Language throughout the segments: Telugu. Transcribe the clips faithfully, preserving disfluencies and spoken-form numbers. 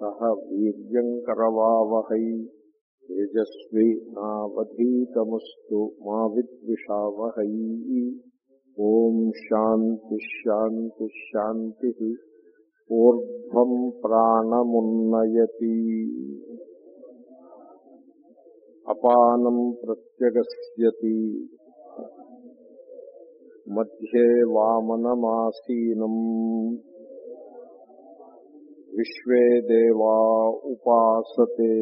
సహ వీర్యం కరవావహై తేజస్వి నావధీతమస్తు మా విద్విషావహై. ఓం శాంతి శాంతి శాంతి. ఊర్ధ్వం ప్రాణమున్నయతి అపానం ప్రత్యగస్యతి మధ్యే వామనమాసీనం విశ్వే దేవా ఉపాసతే.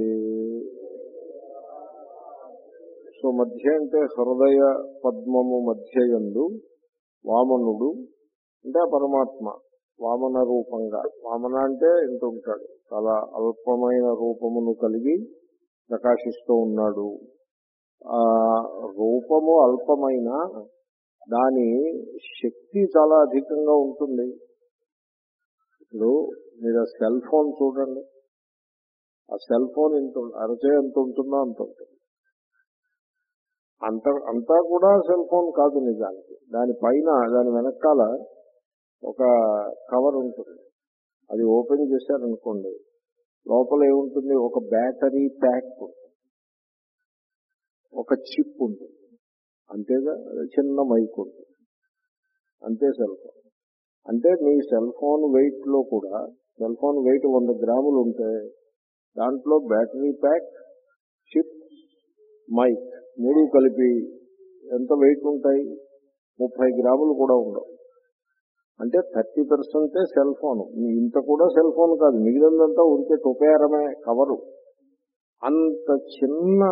సో మధ్య అంటే హృదయ పద్మము మధ్యయందు వామనుడు అంటే పరమాత్మ వామన రూపంగా, వామన అంటే ఇంత ఉంటాడు, చాలా అల్పమైన రూపమును కలిగి ప్రకాశిస్తూ ఉన్నాడు. ఆ రూపము అల్పమైన దాని శక్తి చాలా అధికంగా ఉంటుంది. ఇప్పుడు మీరు సెల్ ఫోన్ చూడండి, ఆ సెల్ ఫోన్ ఇంత అరచే ఎంత ఉంటుందో అంత ఉంటుంది. అంత అంతా కూడా సెల్ ఫోన్ కాదు నిజానికి. దాని పైన దాని వెనకాల ఒక కవర్ ఉంటుంది. అది ఓపెన్ చేశారనుకోండి, లోపల ఏముంటుంది, ఒక బ్యాటరీ ప్యాక్ ఉంటుంది, ఒక చిప్ ఉంటుంది, అంతేగా చిన్న మైక్ ఉంటుంది, అంతే సెల్ ఫోన్. అంటే మీ సెల్ ఫోన్ వెయిట్ లో కూడా, సెల్ ఫోన్ వెయిట్ వంద గ్రాములు ఉంటే దాంట్లో బ్యాటరీ ప్యాక్, చిప్, మైక్ మూడు కలిపి ఎంత వెయిట్ ఉంటాయి? ముప్పై గ్రాములు కూడా ఉండవు. అంటే థర్టీ పర్సెంటే సెల్ ఫోన్. ఇంత కూడా సెల్ ఫోన్ కాదు, మిగిలినంతా ఉంటే టుపేరమే కవరు. అంత చిన్న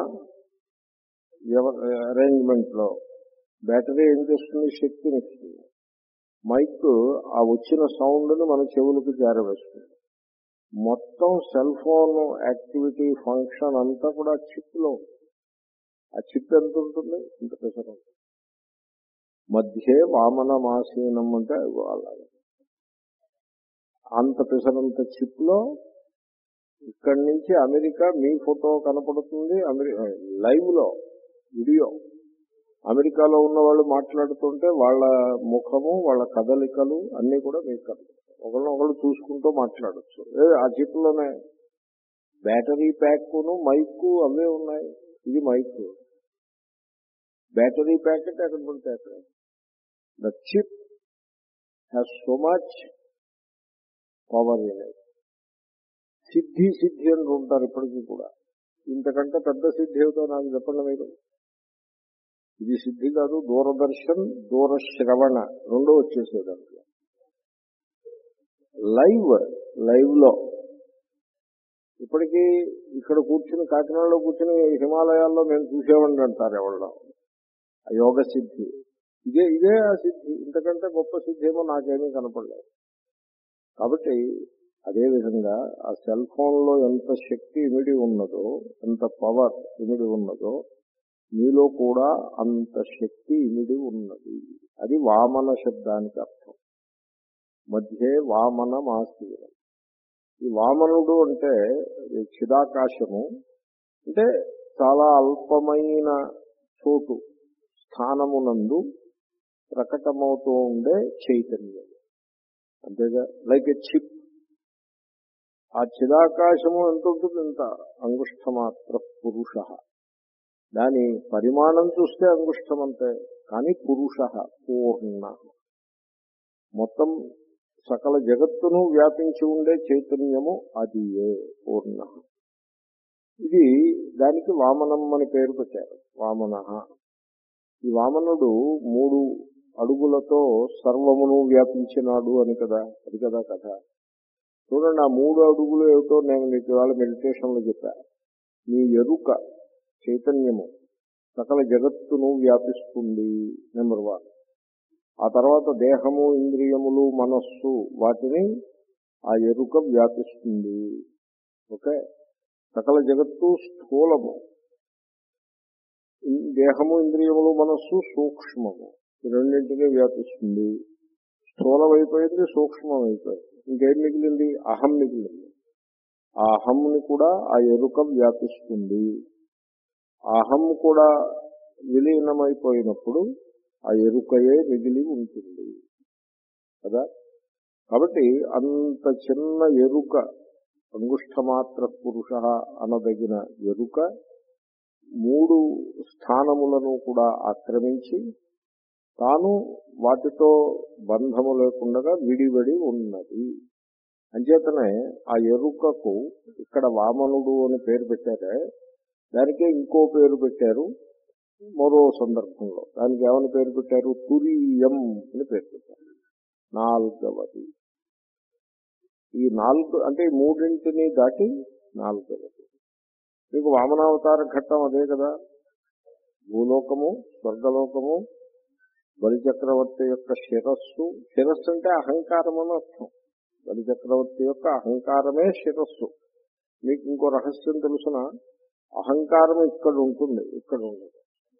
అరేంజ్మెంట్ లో బ్యాటరీ ఏం చేస్తుంది? శక్తిని ఇస్తుంది. మైక్ ఆ వచ్చిన సౌండ్ ని మన చెవులకు చేరవేస్తుంది. మొత్తం సెల్ ఫోన్ యాక్టివిటీ ఫంక్షన్ అంతా కూడా చిప్ లో. ఆ చిప్ ఎంత ఉంటుంది? ఇంత పెసర. మధ్యే వామనమాసీనం అంటే అలాగే అంత పెసరంత చిప్ లో ఇక్కడి నుంచి అమెరికా మీ ఫోటో కనపడుతుంది. అమెరికా లైవ్ లో వీడియో, అమెరికాలో ఉన్న వాళ్ళు మాట్లాడుతుంటే వాళ్ళ ముఖము, వాళ్ళ కదలికలు అన్ని కూడా మీకు కనపడతాయి. ఒకళ్ళు ఒకళ్ళు చూసుకుంటూ మాట్లాడచ్చు. ఆ చిప్ లోనే బ్యాటరీ ప్యాక్ను, మైక్ అవే ఉన్నాయి. ఇది మైక్. బ్యాటరీ ప్యాకెట్ ఎక్కడ పడితే అక్కడ. The chip has so much power in it. సిద్ధి సిద్ధి అని ఉంటారు ఇప్పటికీ కూడా. ఇంతకంటే పెద్ద సిద్ధి ఏమిటో నాకు చెప్పండి మీరు. ఇది సిద్ధి కాదు, దూరదర్శన్, దూరశ్రవణ రెండో వచ్చేసే దాంట్లో. లైవ్ లైవ్ లో ఇప్పటికీ ఇక్కడ కూర్చుని, కాకినాడలో కూర్చుని హిమాలయాల్లో మేము చూసేవాడిని అంటారు ఎవరిలో. ఆ యోగ సిద్ధి ఇదే ఇదే ఆ సిద్ధి. ఇంతకంటే గొప్ప సిద్ధి ఏమో నాకేమీ కనపడలేదు. కాబట్టి అదేవిధంగా ఆ సెల్ ఫోన్ లో ఎంత శక్తి ఇమిడి ఉన్నదో, ఎంత పవర్ ఇమిడి ఉన్నదో, మీలో కూడా అంత శక్తి ఇమిడి ఉన్నది. అది వామన శబ్దానికి అర్థం. మధ్యే వామనమాసీనం. ఈ వామనుడు అంటే చిదాకాశము, అంటే చాలా అల్పమైన చోటు, స్థానమునందు ప్రకటమవుతూ ఉండే చైతన్యం. అంతేగా, లైక్ ఎ చిప్. ఆ చిదాకాశము ఎంత ఉంటుంది? ఇంత అంగుష్ఠమాత్ర పురుష. దాని పరిమాణం చూస్తే అంగుష్టం అంతే, కానీ పురుష పూర్ణ, మొత్తం సకల జగత్తును వ్యాపించి ఉండే చైతన్యము అది ఏ పూర్ణ. ఇది దానికి వామనం అని పేరు పెట్టారు, వామన. ఈ వామనుడు మూడు అడుగులతో సర్వమును వ్యాపించినాడు అని కదా, అది కదా కథ. చూడండి, ఆ మూడు అడుగులు ఏమిటో నేను మీకు ఇవాళ మెడిటేషన్ లో చెప్పా. మీ ఎరుక చైతన్యము సకల జగత్తును వ్యాపిస్తుంది, నెంబర్ వన్. ఆ తర్వాత దేహము, ఇంద్రియములు, మనస్సు, వాటిని ఆ ఎరుక వ్యాపిస్తుంది. ఓకే, సకల జగత్తు స్థూలము, దేహము, ఇంద్రియములు, మనస్సు సూక్ష్మము. ఈ రెండింటినీ వ్యాపిస్తుంది. స్థూలం అయిపోయింది, సూక్ష్మం అయిపోయింది. ఇంకేం మిగిలింది? అహం మిగిలింది. ఆ అహంని కూడా ఆ ఎరుక వ్యాపిస్తుంది. అహం కూడా విలీనమైపోయినప్పుడు ఆ ఎరుకయే మిగిలి ఉంటుంది కదా. కాబట్టి అంత చిన్న ఎరుక అంగుష్ఠమాత్ర పురుష అనదగిన ఎరుక మూడు స్థానములను కూడా ఆక్రమించి తాను వాటితో బంధము లేకుండా విడివడి ఉన్నది. అంచేతనే ఆ ఎరుకకు ఇక్కడ వామనుడు అని పేరు పెట్టారే, దానికే ఇంకో పేరు పెట్టారు మరో సందర్భంలో. దానికి ఏమని పేరు పెట్టారు? తురీయం అని పేరు పెట్టారు. నాలుగవది. ఈ నాలుగు అంటే ఈ మూడింటిని దాటి నాలుగవది. మీకు వామనావతార ఘట్టం అదే కదా. భూలోకము, స్వర్గలోకము, బలిచక్రవర్తి యొక్క శిరస్సు. శిరస్సు అంటే అహంకారం అని అర్థం. బలిచక్రవర్తి యొక్క అహంకారమే శిరస్సు. మీకు ఇంకో రహస్యం తెలుసిన, అహంకారం ఇక్కడ ఉంటుంది, ఇక్కడ ఉండదు.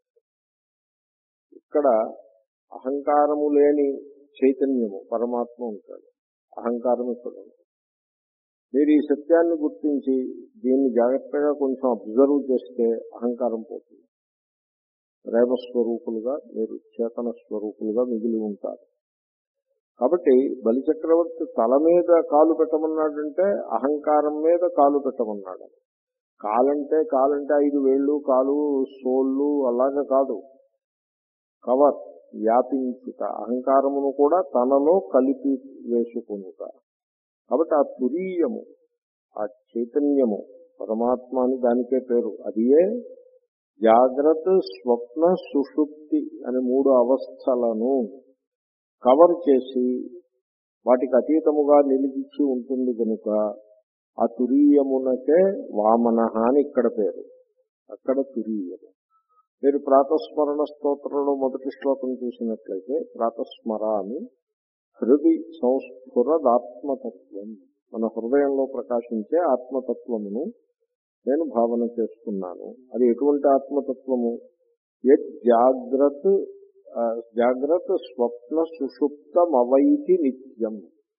ఇక్కడ అహంకారము లేని చైతన్యము పరమాత్మ ఉంటాడు, అహంకారం ఇక్కడ ఉంటుంది. మీరు ఈ సత్యాన్ని గుర్తించి దీన్ని జాగ్రత్తగా కొంచెం అబ్జర్వ్ చేస్తే అహంకారం పోతుంది. ప్రేమస్వరూపులుగా మీరు చేతన స్వరూపులుగా మిగిలి ఉంటారు. కాబట్టి బలిచక్రవర్తి తల మీద కాలు పెట్టమన్నాడంటే అహంకారం మీద కాలు పెట్టమన్నాడు. కాలంటే కాలంటే ఐదు వేళ్ళు, కాలు, సోళ్ళు అలాగా కాదు. కవర్, వ్యాపించుట, అహంకారమును కూడా తనలో కలిపి వేసుకునుట. కాబట్టి ఆ తురీయము, ఆ చైతన్యము పరమాత్మ అని దానికే పేరు. అదియే జాగ్రత్త, స్వప్న, సుషుప్తి అనే మూడు అవస్థలను కవర్ చేసి వాటికి అతీతముగా నిలిచి ఉంటుంది కనుక ఆ తురీయమునకే వామన అని ఇక్కడ పేరు. అక్కడ తురీయము. మీరు ప్రాతస్మరణ స్తోత్రంలో మొదటి శ్లోకం చూసినట్లయితే ప్రాతస్మరామి హృది సంస్ఫురదాత్మతత్వం, మన హృదయంలో ప్రకాశించే ఆత్మతత్వమును నేను భావన చేస్తున్నాను. అది ఎటువంటి ఆత్మతత్వము? యత్ జాగ్రత్ జాగ్రత్త స్వప్న సుషుప్తమవైతి నిత్యం.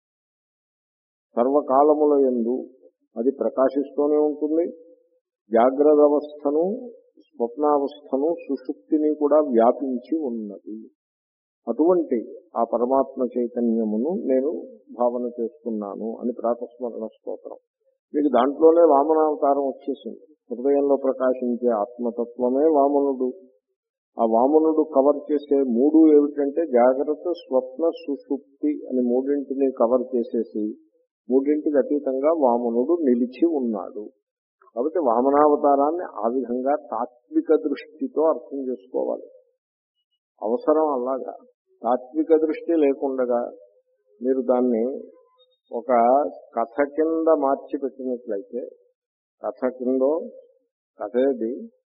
సర్వకాలముల యందు అది ప్రకాశిస్తూనే ఉంటుంది. జాగ్రత్త అవస్థను, స్వప్నావస్థను, సుషుప్తిని కూడా వ్యాపించి ఉన్నది. అటువంటి ఆ పరమాత్మ చైతన్యమును నేను భావన చేస్తున్నాను అని ప్రాతస్మరణ స్తోత్రం. మీకు దాంట్లోనే వామనావతారం వచ్చేసింది. హృదయంలో ప్రకాశించే ఆత్మతత్వమే వామనుడు. ఆ వామనుడు కవర్ చేసే మూడు ఏమిటంటే జాగ్రత్త, స్వప్న, సుషుప్తి అని మూడింటిని కవర్ చేసేసి మూడింటికి అతీతంగా వామనుడు నిలిచి ఉన్నాడు. కాబట్టి వామనావతారాన్ని ఆ విధంగా తాత్విక దృష్టితో అర్థం చేసుకోవాలి. అవసరం అలాగా. తాత్విక దృష్టి లేకుండా మీరు దాన్ని ఒక కథ కింద మార్చి పెట్టినట్లయితే, కథ కిందో కథది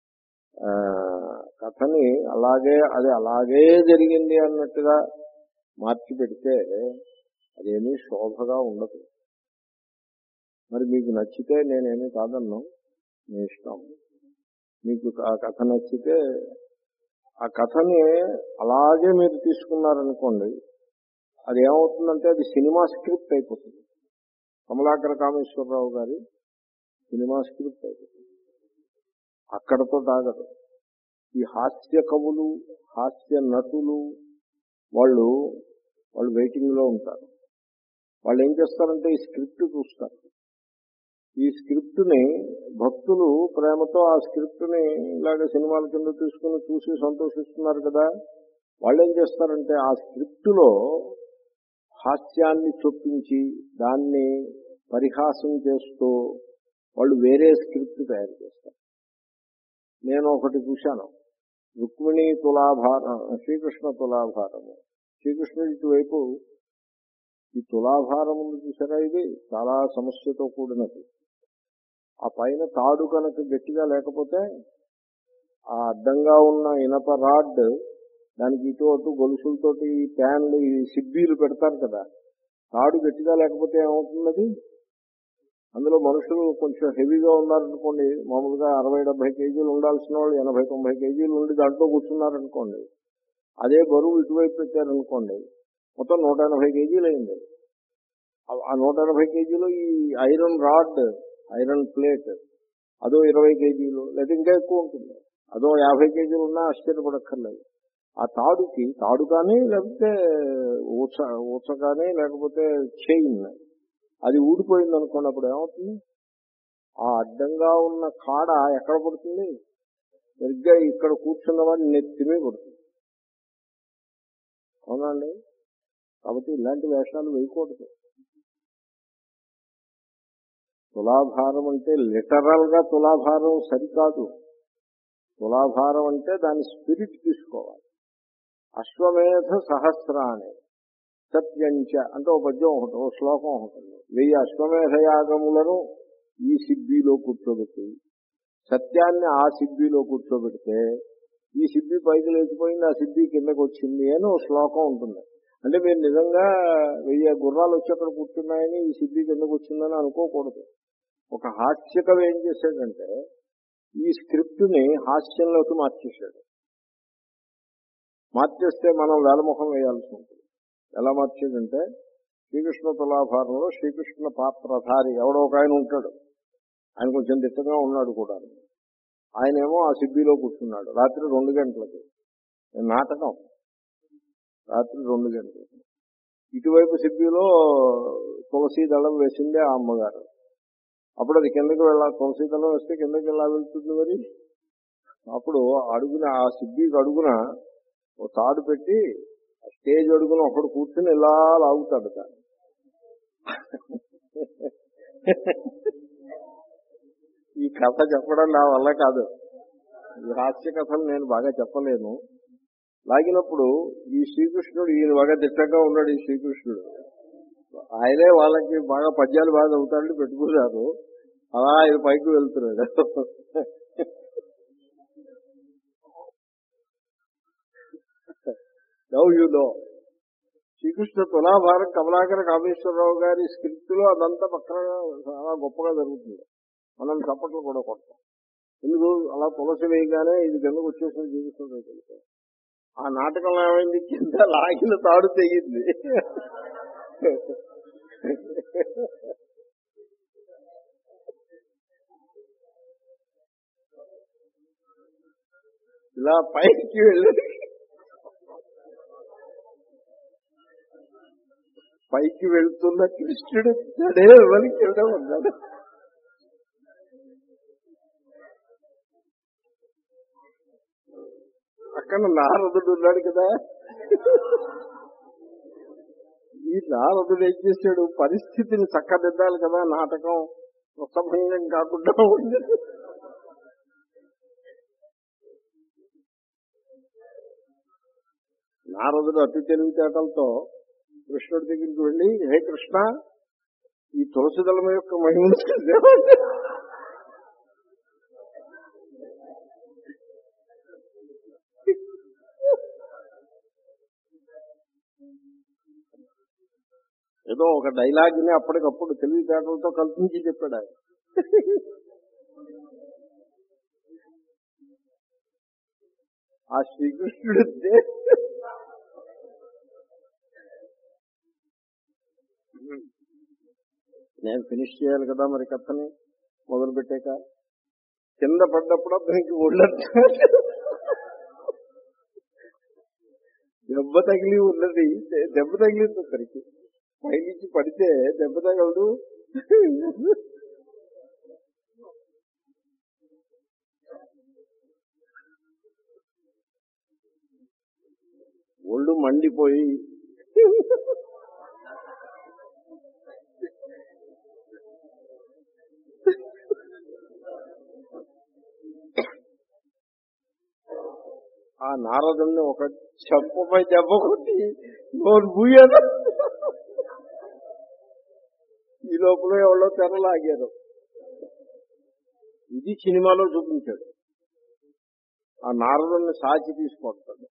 కథని అలాగే అది అలాగే జరిగింది అన్నట్టుగా మార్చి పెడితే అదేమీ శోభగా ఉండదు. మరి మీకు నచ్చితే నేనేమీ కాదన్నాం, మీ ఇష్టం. మీకు ఆ కథ నచ్చితే ఆ కథని అలాగే మీరు తీసుకున్నారనుకోండి, అది ఏమవుతుందంటే అది సినిమా స్క్రిప్ట్ అయిపోతుంది. కమలాకర కామేశ్వరరావు గారి సినిమా స్క్రిప్ట్ అయిపోతుంది. అక్కడతో తాగదు. ఈ హాస్య కవులు, హాస్య నటులు వాళ్ళు వాళ్ళు వెయిటింగ్ లో ఉంటారు. వాళ్ళు ఏం చేస్తారంటే ఈ స్క్రిప్ట్ చూస్తారు. ఈ స్క్రిప్ట్ ని భక్తులు ప్రేమతో ఆ స్క్రిప్ట్ ని ఇలాగ సినిమాల కింద తీసుకుని చూసి సంతోషిస్తున్నారు కదా. వాళ్ళు ఏం చేస్తారంటే ఆ స్క్రిప్ట్ లో హాస్యాన్ని చొప్పించి దాన్ని పరిహాసం చేస్తూ వాళ్ళు వేరే స్క్రిప్ట్ తయారు చేస్తారు. నేను ఒకటి చూశాను, రుక్మిణీ తులాభారం, శ్రీకృష్ణ తులాభారము. శ్రీకృష్ణుడి ఇటువైపు ఈ తులాభారం ఉంది చూసారా, ఇది చాలా సమస్యతో కూడినది. ఆ పైన తాడు కనుక గట్టిగా లేకపోతే ఆ అడ్డంగా ఉన్న ఇనప రాడ్ దానికి ఇటు అటు గొలుసులతోటి ప్యాన్లు, ఈ సిబ్బీలు పెడతారు కదా, తాడు గట్టిగా లేకపోతే ఏమవుతుంది? అందులో మనుషులు కొంచెం హెవీగా ఉన్నారనుకోండి, మామూలుగా అరవై డెబ్బై కేజీలు ఉండాల్సిన వాళ్ళు ఎనభై తొంభై కేజీలు ఉండి దాంట్లో కూర్చున్నారనుకోండి, అదే బరువు ఇటువైపు పెట్టారనుకోండి, మొత్తం నూట ఎనభై కేజీలు అయింది. ఆ నూట ఎనభై కేజీలు ఈ ఐరన్ రాడ్, ఐరన్ ప్లేట్ అదో ఇరవై కేజీలు లేదా ఇంకా ఎక్కువ ఉంటుంది. అదో యాభై కేజీలు ఉన్నా ఆశ్చర్యపడక్కర్లేదు. ఆ తాడుకి తాడు కానీ లేకపోతే ఊచ ఊచ కానీ లేకపోతే చైన్, అది ఊడిపోయింది అనుకోండి, అప్పుడు ఏమవుతుంది? ఆ అడ్డంగా ఉన్న కాడ ఎక్కడ పడుతుంది? సరిగ్గా ఇక్కడ కూర్చున్న వాడిని నెత్తిమే పడుతుంది. అవునండి. కాబట్టి ఇలాంటి వేషాలు వేయకూడదు. తులాభారం అంటే లిటరల్ గా తులాభారం సరికాదు. తులాభారం అంటే దాని స్పిరిట్ తీసుకోవాలి. అశ్వమేధ సహస్రాన్ని సత్యంచ అంటే ఒక పద్యం ఒకటి, ఒక శ్లోకం ఒకటి. వెయ్యి అశ్వమేధ యాగములను ఈ సిబ్బిలో కూర్చోబెట్టి సత్యాన్ని ఆ సిబ్బిలో కూర్చోబెడితే ఈ సిబ్బి పైకి లేచిపోయింది, ఆ సిబ్బి కిందకు వచ్చింది అని ఒక శ్లోకం ఉంటుంది. అంటే మీరు నిజంగా వెయ్యి గుర్రాలు వచ్చి అక్కడ కూర్చున్నాయని ఈ సిబ్బి కిందకు వచ్చిందని అనుకోకూడదు. ఒక హాస్యకవి ఏం చేశాడంటే ఈ స్క్రిప్ట్ ని హాస్యంలోకి మార్చేశాడు. మార్చేస్తే మనం వేలముఖం వేయాల్సి ఉంటుంది. ఎలా మార్చేదంటే శ్రీకృష్ణ తులాభారంలో శ్రీకృష్ణ పాత్రధారి ఎవడో ఒక ఆయన ఉంటాడు. ఆయన కొంచెం దిట్టంగా ఉన్నాడు కూడా. ఆయనేమో ఆ సిబ్బిలో కూర్చున్నాడు రాత్రి రెండు గంటలకి. నాటకం రాత్రి రెండు గంటలకి. ఇటువైపు సిబ్బిలో తులసీ దళం వేసిందే ఆ అమ్మగారు. అప్పుడు అది కిందకి వెళ్ళాలి. తులసీ దళం వేస్తే కిందకి వెళ్ళా వెళ్తుంది మరి. అప్పుడు అడుగున ఆ సిబ్బికి అడుగున ఓ తాడు పెట్టి స్టేజ్ అడుగున ఒకడు కూర్చుని ఇలా లాగుతాడు దాన్ని. ఈ కథ చెప్పడం నా వల్ల కాదు. ఈ హాస్య కథలు నేను బాగా చెప్పలేను. లాగినప్పుడు ఈ శ్రీకృష్ణుడు, ఈయన బాగా దిట్టంగా ఉన్నాడు ఈ శ్రీకృష్ణుడు, ఆయనే వాళ్ళకి బాగా పద్యాలు బాగా చదువుతాడని పెట్టుకున్నారు. అలా ఆయన పైకి వెళ్తున్నాడు. Now you know Srikrishna Tulabharam Kamalakara Kameswararao గారి స్క్రిప్ట్ లో అదంతా పక్కన చాలా గొప్పగా జరుగుతుంది. మనం చప్పట్లు కూడా కొడతాం. ఎందుకు అలా తులసి వేయగానే ఇది కిందకు వచ్చేసిన జీవిస్తుంది తెలుసు. ఆ నాటకంలో ఏమైంది? కింద లాగిన తాడు తెగింది. ఇలా పైకి వెళ్ళి పైకి వెళ్తున్న కృష్ణుడు అదే ఎవరికి వెళ్ళడం ఉన్నాడు. అక్కడ నారదుడు ఉన్నాడు కదా. ఈ నారదుడు ఏం చేశాడు? పరిస్థితిని చక్కదిద్దాలి కదా, నాటకం రసభంగం కాకుండా ఉంది. నారదుడు అతి తెలివితేటలతో కృష్ణుడి దగ్గరికి వెళ్ళి, హే కృష్ణ, ఈ తులసి దళం యొక్క మహిమను ఏదో ఒక డైలాగ్ ని అప్పటికప్పుడు తెలివితేటలతో కల్పించి చెప్పాడు ఆయన. ఆ శ్రీకృష్ణుడు నేను ఫినిష్ చేయాలి కదా మరి కథని మొదలు పెట్టాక. కింద పడ్డప్పుడు అతనికి ఒళ్ళంతా దెబ్బ తగిలి ఉన్నది. దెబ్బ తగిలింది అతనికి. పైనుంచి పడితే దెబ్బ తగలదు. ఒళ్ళు మండిపోయి ఆ నారదుల్ని ఒక చెంపపై దెబ్బ కొట్టి నోరు బూయాను. ఈ లోపల ఎవరో తెరలాగారు. ఇది సినిమాలో చూపించాడు. ఆ నారదుల్ని సాచి తీసుకొస్తాడు.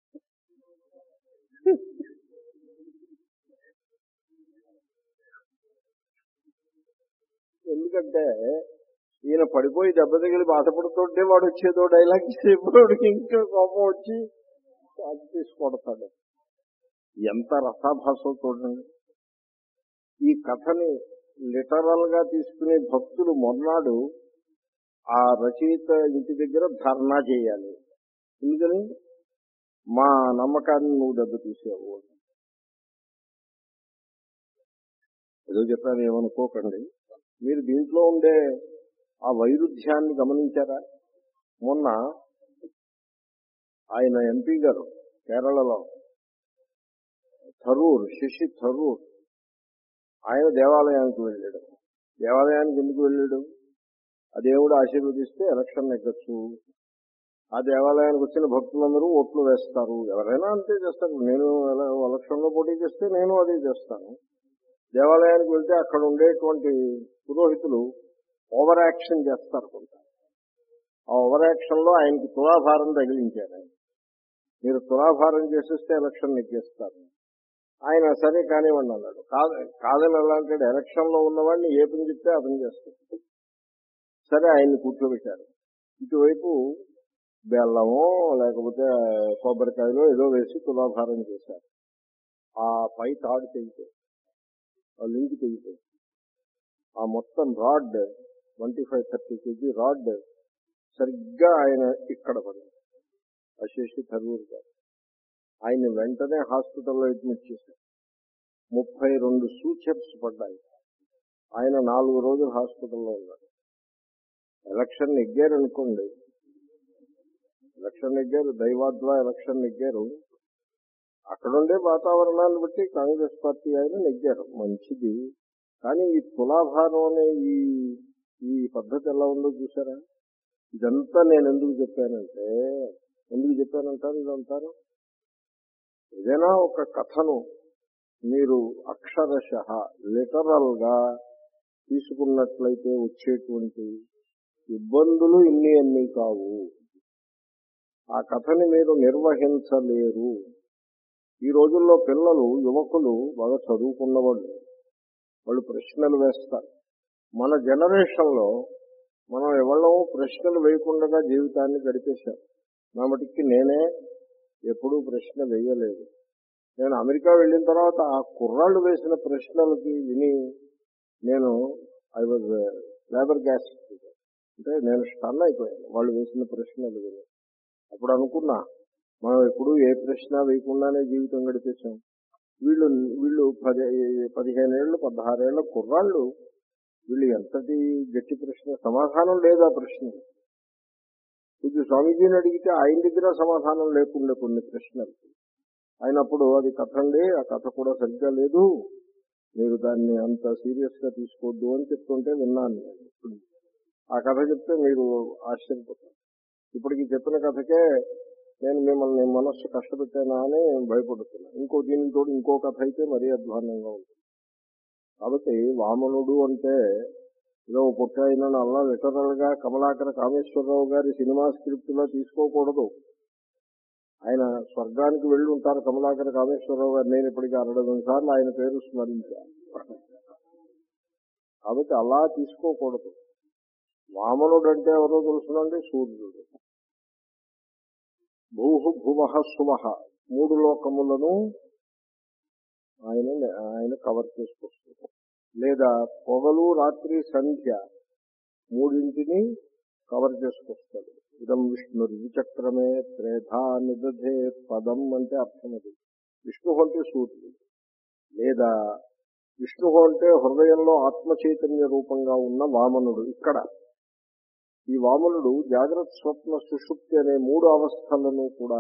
ఎందుకంటే ఈయన పడిపోయి దెబ్బ తగిలి బాధపడుతుంటే వాడు వచ్చేదో డైలాగ్ చెప్పేవాడు ఇంకా కోపం వచ్చి సాచి తీసుకొడతాడు. ఎంత రసాభాసం చూడండి. ఈ కథని లిటరల్ గా తీసుకునే భక్తులు మొన్నాడు ఆ రచయిత ఇంటి దగ్గర ధర్నా చేయాలి. ఎందుకని? మా నమ్మకాన్ని నువ్వు దెబ్బతీసావు. ఏదో చెప్పాను ఏమనుకోకండి. మీరు దీంట్లో ఉండే ఆ వైరుధ్యాన్ని గమనించారా? మొన్న ఆయన ఎంపీ గారు కేరళలో థరూర్, శశి థరూర్, ఆయన దేవాలయానికి వెళ్ళాడు. దేవాలయానికి ఎందుకు వెళ్ళాడు? ఆ దేవుడు ఆశీర్వదిస్తే ఎలక్షన్ నెగ్గచ్చు. ఆ దేవాలయానికి వచ్చిన భక్తులందరూ ఓట్లు వేస్తారు. ఎవరైనా అంతే చేస్తారు. నేను ఎలక్షన్లో పోటీ చేస్తే నేను అదే చేస్తాను. దేవాలయానికి వెళ్తే అక్కడ ఉండేటువంటి పురోహితులు ఓవర్ యాక్షన్ చేస్తారు కొంత. ఆ ఓవర్ యాక్షన్ లో ఆయనకి తులాభారం తగిలించారు. ఆయన మీరు తులాభారం చేసేస్తే ఎలక్షన్ నెగ్గేస్తారు. ఆయన సరే కానివ్వండి అన్నాడు. కాదు కాదని ఎలా అంటాడు? ఎలక్షన్ లో ఉన్నవాడిని ఏ పని చెప్తే ఆ పని చేస్తారు. సరే ఆయన్ని కూర్చోబెట్టారు. ఇటువైపు బెల్లమో లేకపోతే కొబ్బరికాయలో ఏదో వేసి తులాభారం చేశారు. ఆ పై తాడు తెగిపోయి, ఆ లింక్ తెగిపోయి, ఆ మొత్తం rod twenty five thirty kg rod సరిగ్గా ఆయన ఇక్కడ పడింది. అశేషి థరూర్ గారు ఆయన వెంటనే హాస్పిటల్లో అడ్మిట్ చేశారు. ముప్పై రెండు సూచర్స్ పడ్డాయి. ఆయన నాలుగు రోజులు హాస్పిటల్లో ఉన్నారు. ఎలక్షన్ నెగ్గారు అనుకోండి, ఎలక్షన్ నెగ్గారు, దైవాద్వా ఎలక్షన్ నెగ్గారు. అక్కడుండే వాతావరణాన్ని బట్టి కాంగ్రెస్ పార్టీ ఆయన నెగ్గారు, మంచిది. కానీ ఈ తులాభారం అనే ఈ ఈ పద్ధతి ఎలా ఉందో చూసారా? ఇదంతా నేను ఎందుకు చెప్పానంటే, ఎందుకు చెప్పానంటారు ఇదంటారు? ఏదైనా ఒక కథను మీరు అక్షరశః లిటరల్ గా తీసుకున్నట్లయితే వచ్చేటువంటి ఇబ్బందులు ఇన్ని అన్ని కావు. ఆ కథని మీరు నిర్వహించలేరు. ఈ రోజుల్లో పిల్లలు, యువకులు బాగా చదువుకున్న వాళ్ళు, వాళ్ళు ప్రశ్నలు వేస్తారు. మన జనరేషన్ లో మనం ఎవళ్ళము ప్రశ్నలు వేయకుండా జీవితాన్ని గడిపేశాం. నా మటుకి నేనే ఎప్పుడూ ప్రశ్న వేయలేదు. నేను అమెరికా వెళ్ళిన తర్వాత ఆ కుర్రాళ్ళు వేసిన ప్రశ్నలకి విని నేను ఐ వాజ్ లేబర్ గ్యాస్ అంటే నేను స్టన్ అయిపోయాను వాళ్ళు వేసిన ప్రశ్నలు విని. అప్పుడు అనుకున్నా, మనం ఎప్పుడూ ఏ ప్రశ్న వేయకుండానే జీవితం గడిపేశాం. వీళ్ళు వీళ్ళు పది పదిహేనేళ్ళు పదహారేళ్ల కుర్రాళ్ళు, వీళ్ళు ఎంతటి గట్టి ప్రశ్న, సమాధానం లేదు ఆ ప్రశ్న. కొంచెం స్వామీజీని అడిగితే ఆయన దగ్గర సమాధానం లేకుండా కొన్ని ప్రశ్నలు. అయినప్పుడు అది కథ అండి, ఆ కథ కూడా సరిగ్గా లేదు, మీరు దాన్ని అంత సీరియస్ గా తీసుకోవద్దు అని చెప్తుంటే విన్నాను. ఆ కథ చెప్తే మీరు ఆశ్చర్యపోతారు. ఇప్పటికి చెప్పిన కథకే నేను మిమ్మల్ని మనస్సు కష్టపెట్టానా అని భయపడుతున్నాను. ఇంకో దీనికి తోడు ఇంకో కథ అయితే మరీ అధ్వానంగా ఉంటుంది. కాబట్టి వామనుడు అంటే ఏదో పుట్టాయిన అలా లిటరల్ గా కమలాకర కామేశ్వరరావు గారి సినిమా స్క్రిప్ట్ లో తీసుకోకూడదు. ఆయన స్వర్గానికి వెళ్ళి ఉంటారు కమలాకర కామేశ్వరరావు గారు. నేను ఇప్పటికీ అరవై సార్లు ఆయన పేరు స్మరించాను. కాబట్టి అలా తీసుకోకూడదు. వామనుడు అంటే ఎవరో తెలుసునండి, సూర్యుడు. భూహు భువః సువః మూడు లోకములను ఆయన ఆయన కవర్ చేసుకొస్తుంది. లేదా పొగలు రాత్రి సంధ్య మూడింటిని కవర్ చేసుకొస్తాడు. ఇదం విష్ణు విచక్రమే త్రేధా నిదధే పదం అంటే అర్థం అది. విష్ణు అంటే సూర్యుడు. లేదా విష్ణు అంటే హృదయంలో ఆత్మ చైతన్య రూపంగా ఉన్న వామనుడు. ఇక్కడ ఈ వామనుడు జాగ్రత్త స్వప్న సుషుప్తి అనే మూడు అవస్థలను కూడా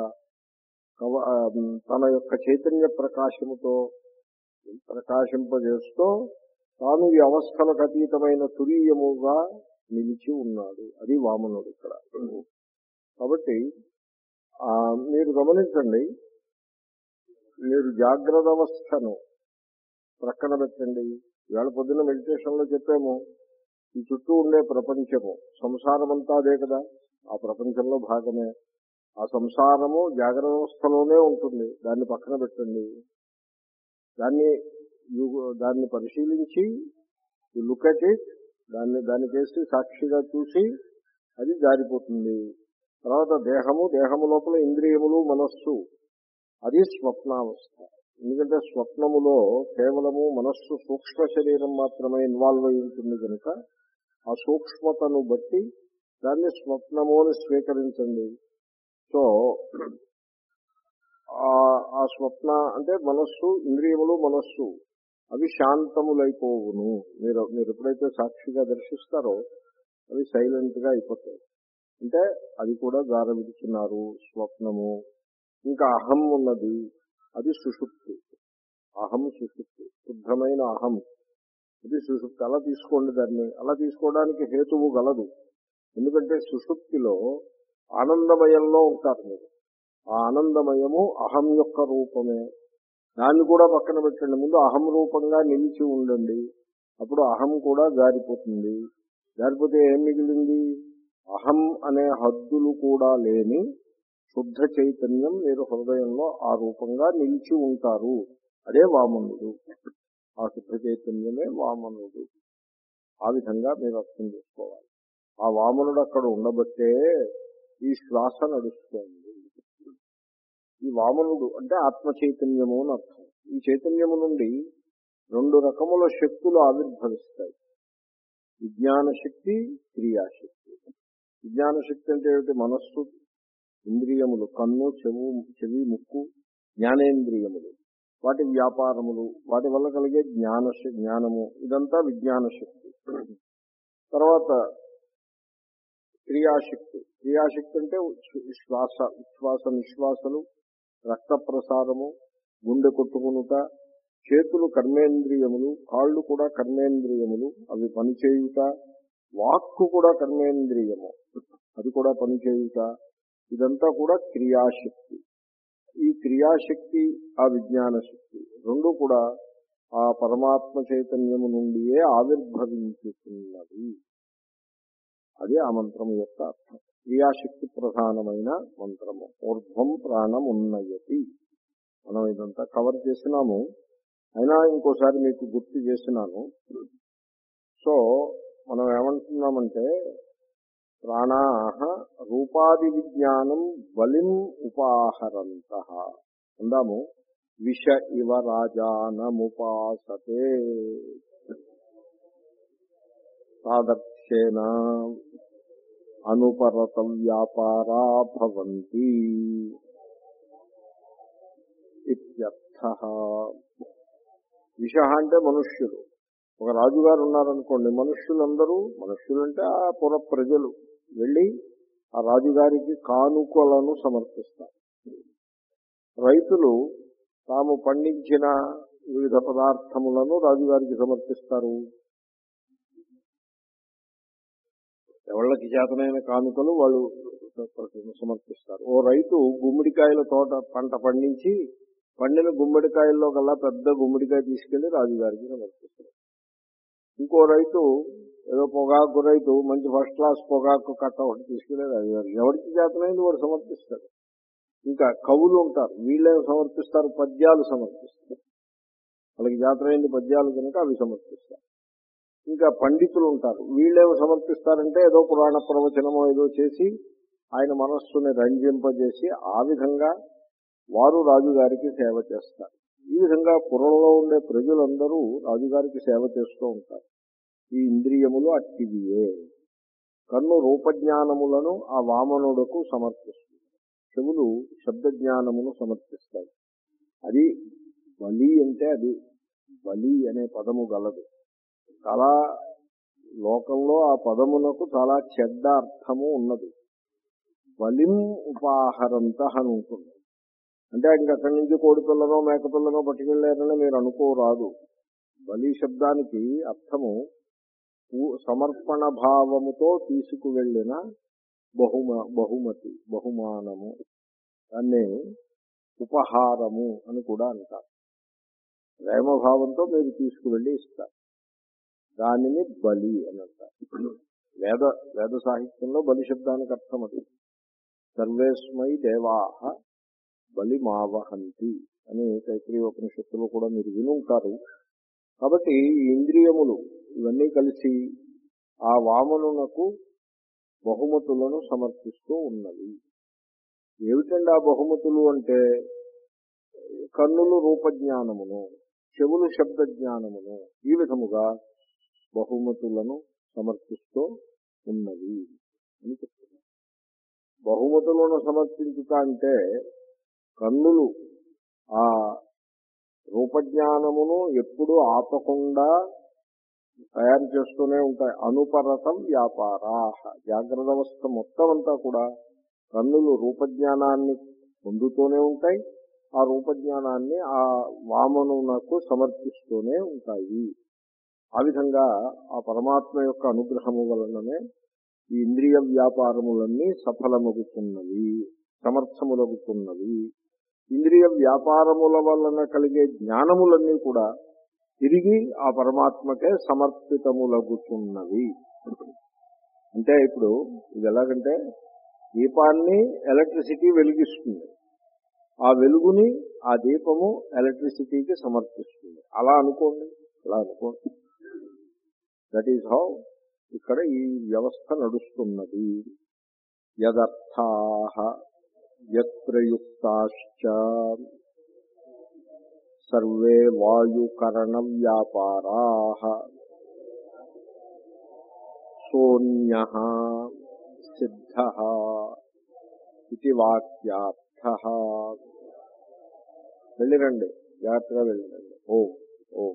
తన యొక్క చైతన్య ప్రకాశముతో ప్రకాశింపజేస్తూ తాను ఈ అవస్థలకు అతీతమైన తురీయముగా నిలిచి ఉన్నాడు. అది వామనుడు ఇక్కడ. కాబట్టి మీరు గమనించండి, మీరు జాగ్రత్త అవస్థను ప్రక్కన పెట్టండి. ఇవాళ పొద్దున్న మెడిటేషన్ లో చెప్పాము, ఈ చుట్టూ ఉండే ప్రపంచము సంసారం అంతా అదే కదా, ఆ ప్రపంచంలో భాగమే. ఆ సంసారము జాగ్రత్త అవస్థలోనే ఉంటుంది. దాన్ని పక్కన పెట్టండి. దాన్ని దాన్ని పరిశీలించి లుక్ అట్ ఇట్, దాన్ని దాన్ని చేసి సాక్షిగా చూసి అది జారిపోతుంది. తర్వాత దేహము, దేహము లోపల ఇంద్రియములు, మనస్సు, అది స్వప్నావస్థ. ఎందుకంటే స్వప్నములో కేవలము మనస్సు సూక్ష్మ శరీరం మాత్రమే ఇన్వాల్వ్ అయి ఉంటుంది కనుక ఆ సూక్ష్మతను బట్టి దాన్ని స్వప్నము అని స్వీకరించండి. సో ఆ స్వప్న అంటే మనస్సు, ఇంద్రియములు, మనస్సు అవి శాంతములైపోవును. మీరు మీరు ఎప్పుడైతే సాక్షిగా దర్శిస్తారో అవి సైలెంట్ గా అయిపోతాయి. అంటే అది కూడా గార విడుచున్నారు స్వప్నము. ఇంకా అహం ఉన్నది, అది సుషుప్తి. అహం సుషుప్తి, శుద్ధమైన అహం, అది సుషుప్తి. అలా తీసుకోండి దాన్ని. అలా తీసుకోవడానికి హేతువు గలదు. ఎందుకంటే సుషుప్తిలో ఆనందమయంలో ఉంటారు మీరు. ఆ ఆనందమయము అహం యొక్క రూపమే. దాన్ని కూడా పక్కన పెట్టండి. ముందు అహం రూపంగా నిలిచి ఉండండి. అప్పుడు అహం కూడా జారిపోతుంది. జారిపోతే ఏం మిగిలింది? అహం అనే హద్దులు కూడా లేని శుద్ధ చైతన్యం మీరు హృదయంలో ఆ రూపంగా నిలిచి ఉంటారు. అదే వామనుడు. ఆ శుద్ధ చైతన్యమే వామనుడు. ఆ విధంగా మీరు అర్థం చేసుకోవాలి. ఆ వామనుడు అక్కడ ఉండబట్టే ఈ శ్వాస నడుస్తోంది. ఈ వామనుడు అంటే ఆత్మ చైతన్యము అని అర్థం. ఈ చైతన్యము నుండి రెండు రకముల శక్తులు ఆవిర్భవిస్తాయి. విజ్ఞాన శక్తి, క్రియాశక్తి. విజ్ఞాన శక్తి అంటే ఏమిటి? మనస్సు, ఇంద్రియములు, కన్ను, చెవు, చెవి, ముక్కు, జ్ఞానేంద్రియములు, వాటి వ్యాపారములు, వాటి వల్ల కలిగే జ్ఞాన జ్ఞానము, ఇదంతా విజ్ఞాన శక్తి. తర్వాత క్రియాశక్తి. క్రియాశక్తి అంటే శ్వాస, ఉచ్ఛ్వాస నిశ్వాసలు, రక్త ప్రసారము, గుండె కొట్టుకునుట, చేతులు కర్మేంద్రియములు, కాళ్ళు కూడా కర్మేంద్రియములు, అవి పనిచేయుట, వాక్కు కూడా కర్మేంద్రియము, అది కూడా పనిచేయుట, ఇదంతా కూడా క్రియాశక్తి. ఈ క్రియాశక్తి, ఆ విజ్ఞాన శక్తి రెండు కూడా ఆ పరమాత్మ చైతన్యము నుండియే ఆవిర్భవించుతున్నది. అది ఆ మంత్రము యొక్క అర్థం. క్రియాశక్తి ప్రధానమైన మంత్రము. ఊర్ధ్వం ప్రాణం ఉన్నయతి. మనం ఇదంతా కవర్ చేసినాము. అయినా ఇంకోసారి మీకు గుర్తు చేసినాను. సో మనం ఏమంటున్నామంటే ప్రాణాహ రూపాది విజ్ఞానం బలిం ఉపాహరంతః అందాము. విష ఇవ రాజానముపాసతే తాదర్థ్యేన అనుపరత వ్యాపారా భవంతి ఇత్యర్థః. విష అంటే మనుష్యులు. ఒక రాజుగారు ఉన్నారనుకోండి, మనుష్యులందరూ, మనుష్యులంటే ఆ పుర ప్రజలు వెళ్ళి ఆ రాజుగారికి కానుకలను సమర్పిస్తారు. రైతులు తాము పండించిన వివిధ పదార్థములను రాజుగారికి సమర్పిస్తారు. ఎవళ్ళకి చేతనైన కానుకలు వాళ్ళు సమర్పిస్తారు. ఓ రైతు గుమ్మడికాయల తోట పంట పండించి పండిన గుమ్మడికాయల్లో కల్లా పెద్ద గుమ్మడికాయ తీసుకెళ్లి రాజుగారికి సమర్పిస్తారు. ఇంకో రైతు ఏదో పొగాకు రైతు మంచి ఫస్ట్ క్లాస్ పొగాకు కట్ట ఒకటి తీసుకెళ్లి రాజుగారికి, ఎవరికి చేతనైంది వాడు సమర్పిస్తాడు. ఇంకా కవులు ఉంటారు, వీళ్ళే సమర్పిస్తారు, పద్యాలు సమర్పిస్తారు. వాళ్ళకి చేతనైంది పద్యాలు కనుక అవి సమర్పిస్తారు. ఇంకా పండితులు ఉంటారు, వీళ్ళేమో సమర్పిస్తారంటే ఏదో పురాణ ప్రవచనమో ఏదో చేసి ఆయన మనస్సుని రంజింపజేసి ఆ విధంగా వారు రాజుగారికి సేవ చేస్తారు. ఈ విధంగా పురంలో ఉండే ప్రజలందరూ రాజుగారికి సేవ చేస్తూ ఉంటారు. ఈ ఇంద్రియములు అట్టివియే. కన్ను రూపజ్ఞానములను ఆ వామనుడకు సమర్పిస్తుంది. చెవులు శబ్దజ్ఞానమును సమర్పిస్తాయి. అది బలి అంటే అది బలి అనే పదము గలదు. చాలా లోకంలో ఆ పదమునకు చాలా చెడ్డ అర్థము ఉన్నది. బలిం ఉపాహరంత అని ఉంటుంది. అంటే ఇంకక్కడి నుంచి కోడి పిల్లనో మేక పిల్లనో పట్టుకెళ్లారని మీరు అనుకోరాదు. బలి శబ్దానికి అర్థము సమర్పణ భావముతో తీసుకువెళ్లిన బహుమ బహుమతి బహుమానము. దాన్ని ఉపహారము అని కూడా అంటారు. ప్రేమభావంతో మీరు తీసుకువెళ్లి ఇస్తారు. దానిని బలి అని అంటారు. వేద వేద సాహిత్యంలో బలి శబ్దానికి అర్థం అది. సర్వేస్మై దేవాహ బలి మావహంతి అని తైత్రీయ ఉపనిషత్తులో కూడా మీరు వినుంటారు. కాబట్టి ఈ ఇంద్రియములు ఇవన్నీ కలిసి ఆ వామనునకు బహుమతులను సమర్పిస్తూ ఉన్నవి. ఏమిటండి ఆ బహుమతులు అంటే కన్నులు రూపజ్ఞానమును, చెవులు శబ్ద జ్ఞానమును, ఈ విధముగా బహుమతులను సమర్పిస్తూ ఉన్నవి అని చెప్తున్నారు. బహుమతులను సమర్పించుట అంటే కన్నులు ఆ రూపజ్ఞానమును ఎప్పుడు ఆపకుండా తయారు చేస్తూనే ఉంటాయి. అనుపరత వ్యాపారా. జాగ్రత్త అవస్థ మొత్తం అంతా కూడా కన్నులు రూపజ్ఞానాన్ని పొందుతూనే ఉంటాయి. ఆ రూపజ్ఞానాన్ని ఆ వామనునకు సమర్పిస్తూనే ఉంటాయి. ఆ విధంగా ఆ పరమాత్మ యొక్క అనుగ్రహము వలననే ఈ ఇంద్రియ వ్యాపారములన్నీ సఫలమగుతున్నవి, సమర్థములగుతున్నవి. ఇంద్రియ వ్యాపారముల వలన కలిగే జ్ఞానములన్నీ కూడా తిరిగి ఆ పరమాత్మకే సమర్పితములగుతున్నవి. అంటే ఇప్పుడు ఇది ఎలాగంటే దీపాన్ని ఎలక్ట్రిసిటీ వెలిగిస్తుంది, ఆ వెలుగుని ఆ దీపము ఎలక్ట్రిసిటీకి సమర్పిస్తుంది. అలా అనుకోండి, అలా అనుకోండి. దట్ ఈజ్ హౌ ఇక్కడ ఈ వ్యవస్థ నడుస్తున్నది. యదర్థాః యత్రయుక్తాశ్చ సర్వే వాయుకరణ వ్యాపారాః సోన్యః సిద్ధః ఇది వాక్యార్థః. వెళ్ళిరండి, జాగ్రత్తగా వెళ్ళిరండి. ఓం ఓం.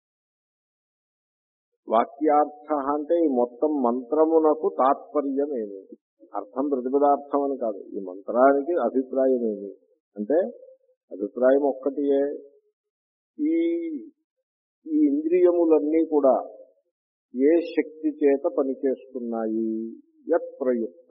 వాక్యార్థ అంటే ఈ మొత్తం మంత్రమునకు తాత్పర్యమేమి, అర్థం ప్రతిపదార్థం అని కాదు. ఈ మంత్రానికి అభిప్రాయం ఏమి అంటే అభిప్రాయం ఒక్కటియే. ఈ ఈ ఇంద్రియములన్నీ కూడా ఏ శక్తి చేత పనిచేస్తున్నాయి? యత్ ప్రయుక్త.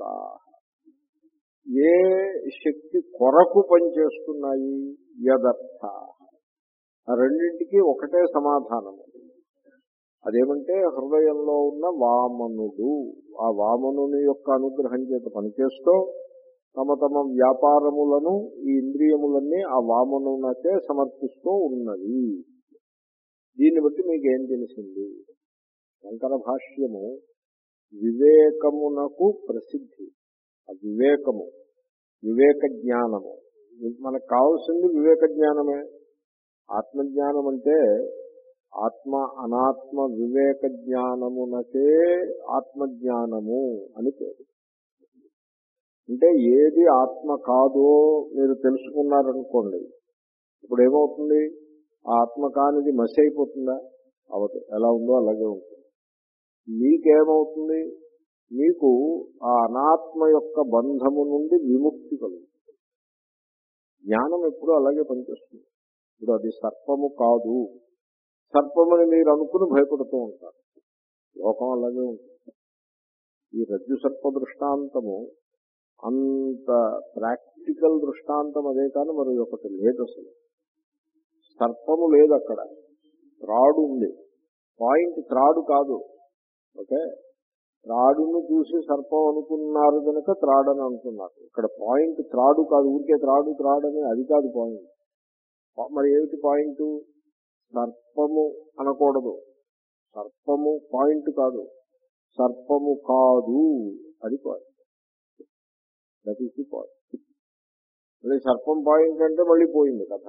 ఏ శక్తి కొరకు పనిచేస్తున్నాయి? యదర్థ. ఆ రెండింటికి ఒకటే సమాధానము. అదేమంటే హృదయంలో ఉన్న వామనుడు, ఆ వామనుని యొక్క అనుగ్రహం చేత పనిచేస్తూ తమ తమ వ్యాపారములను ఈ ఇంద్రియములన్నీ ఆ వామనునకే సమర్పిస్తూ ఉన్నది. దీన్ని బట్టి మీకేం తెలిసింది? శంకర భాష్యము వివేకమునకు ప్రసిద్ధి. ఆ వివేకము, వివేక జ్ఞానము. మనకు కావాల్సింది వివేక జ్ఞానమే. ఆత్మజ్ఞానం అంటే ఆత్మ అనాత్మ వివేక జ్ఞానమునకే ఆత్మజ్ఞానము అని పేరు. అంటే ఏది ఆత్మ కాదో మీరు తెలుసుకున్నారనుకోండి, ఇప్పుడు ఏమవుతుంది? ఆ ఆత్మ కానిది మసి అయిపోతుందా? అవదు. ఎలా ఉందో అలాగే ఉంటుంది. మీకేమవుతుంది? మీకు ఆ అనాత్మ యొక్క బంధము నుండి విముక్తి కలుగుతుంది. జ్ఞానం ఎప్పుడూ అలాగే పనిచేస్తుంది. ఇప్పుడు అది సర్పము కాదు, సర్పమని మీరు అనుకుని భయపడుతూ ఉంటారు. లోకం అలాగే ఉంటుంది. ఈ రజ్జు సర్ప దృష్టాంతము అంత ప్రాక్టికల్ దృష్టాంతం అదే కానీ మరి ఒకటి లేదు. అసలు సర్పము లేదు అక్కడ, త్రాడు ఉంది. పాయింట్ త్రాడు కాదు. ఓకే, త్రాడును చూసి సర్పం అనుకున్నారు కనుక త్రాడని అనుకున్నారు. ఇక్కడ పాయింట్ త్రాడు కాదు. ఊరికే త్రాడు త్రాడని అది కాదు పాయింట్. మరి ఏమిటి పాయింట్? సర్పము అనకూడదు. సర్పము పాయింట్ కాదు, సర్పము కాదు అది point. That is the point. మళ్ళీ సర్పం పాయింట్ అంటే మళ్ళీ పోయింది కథ.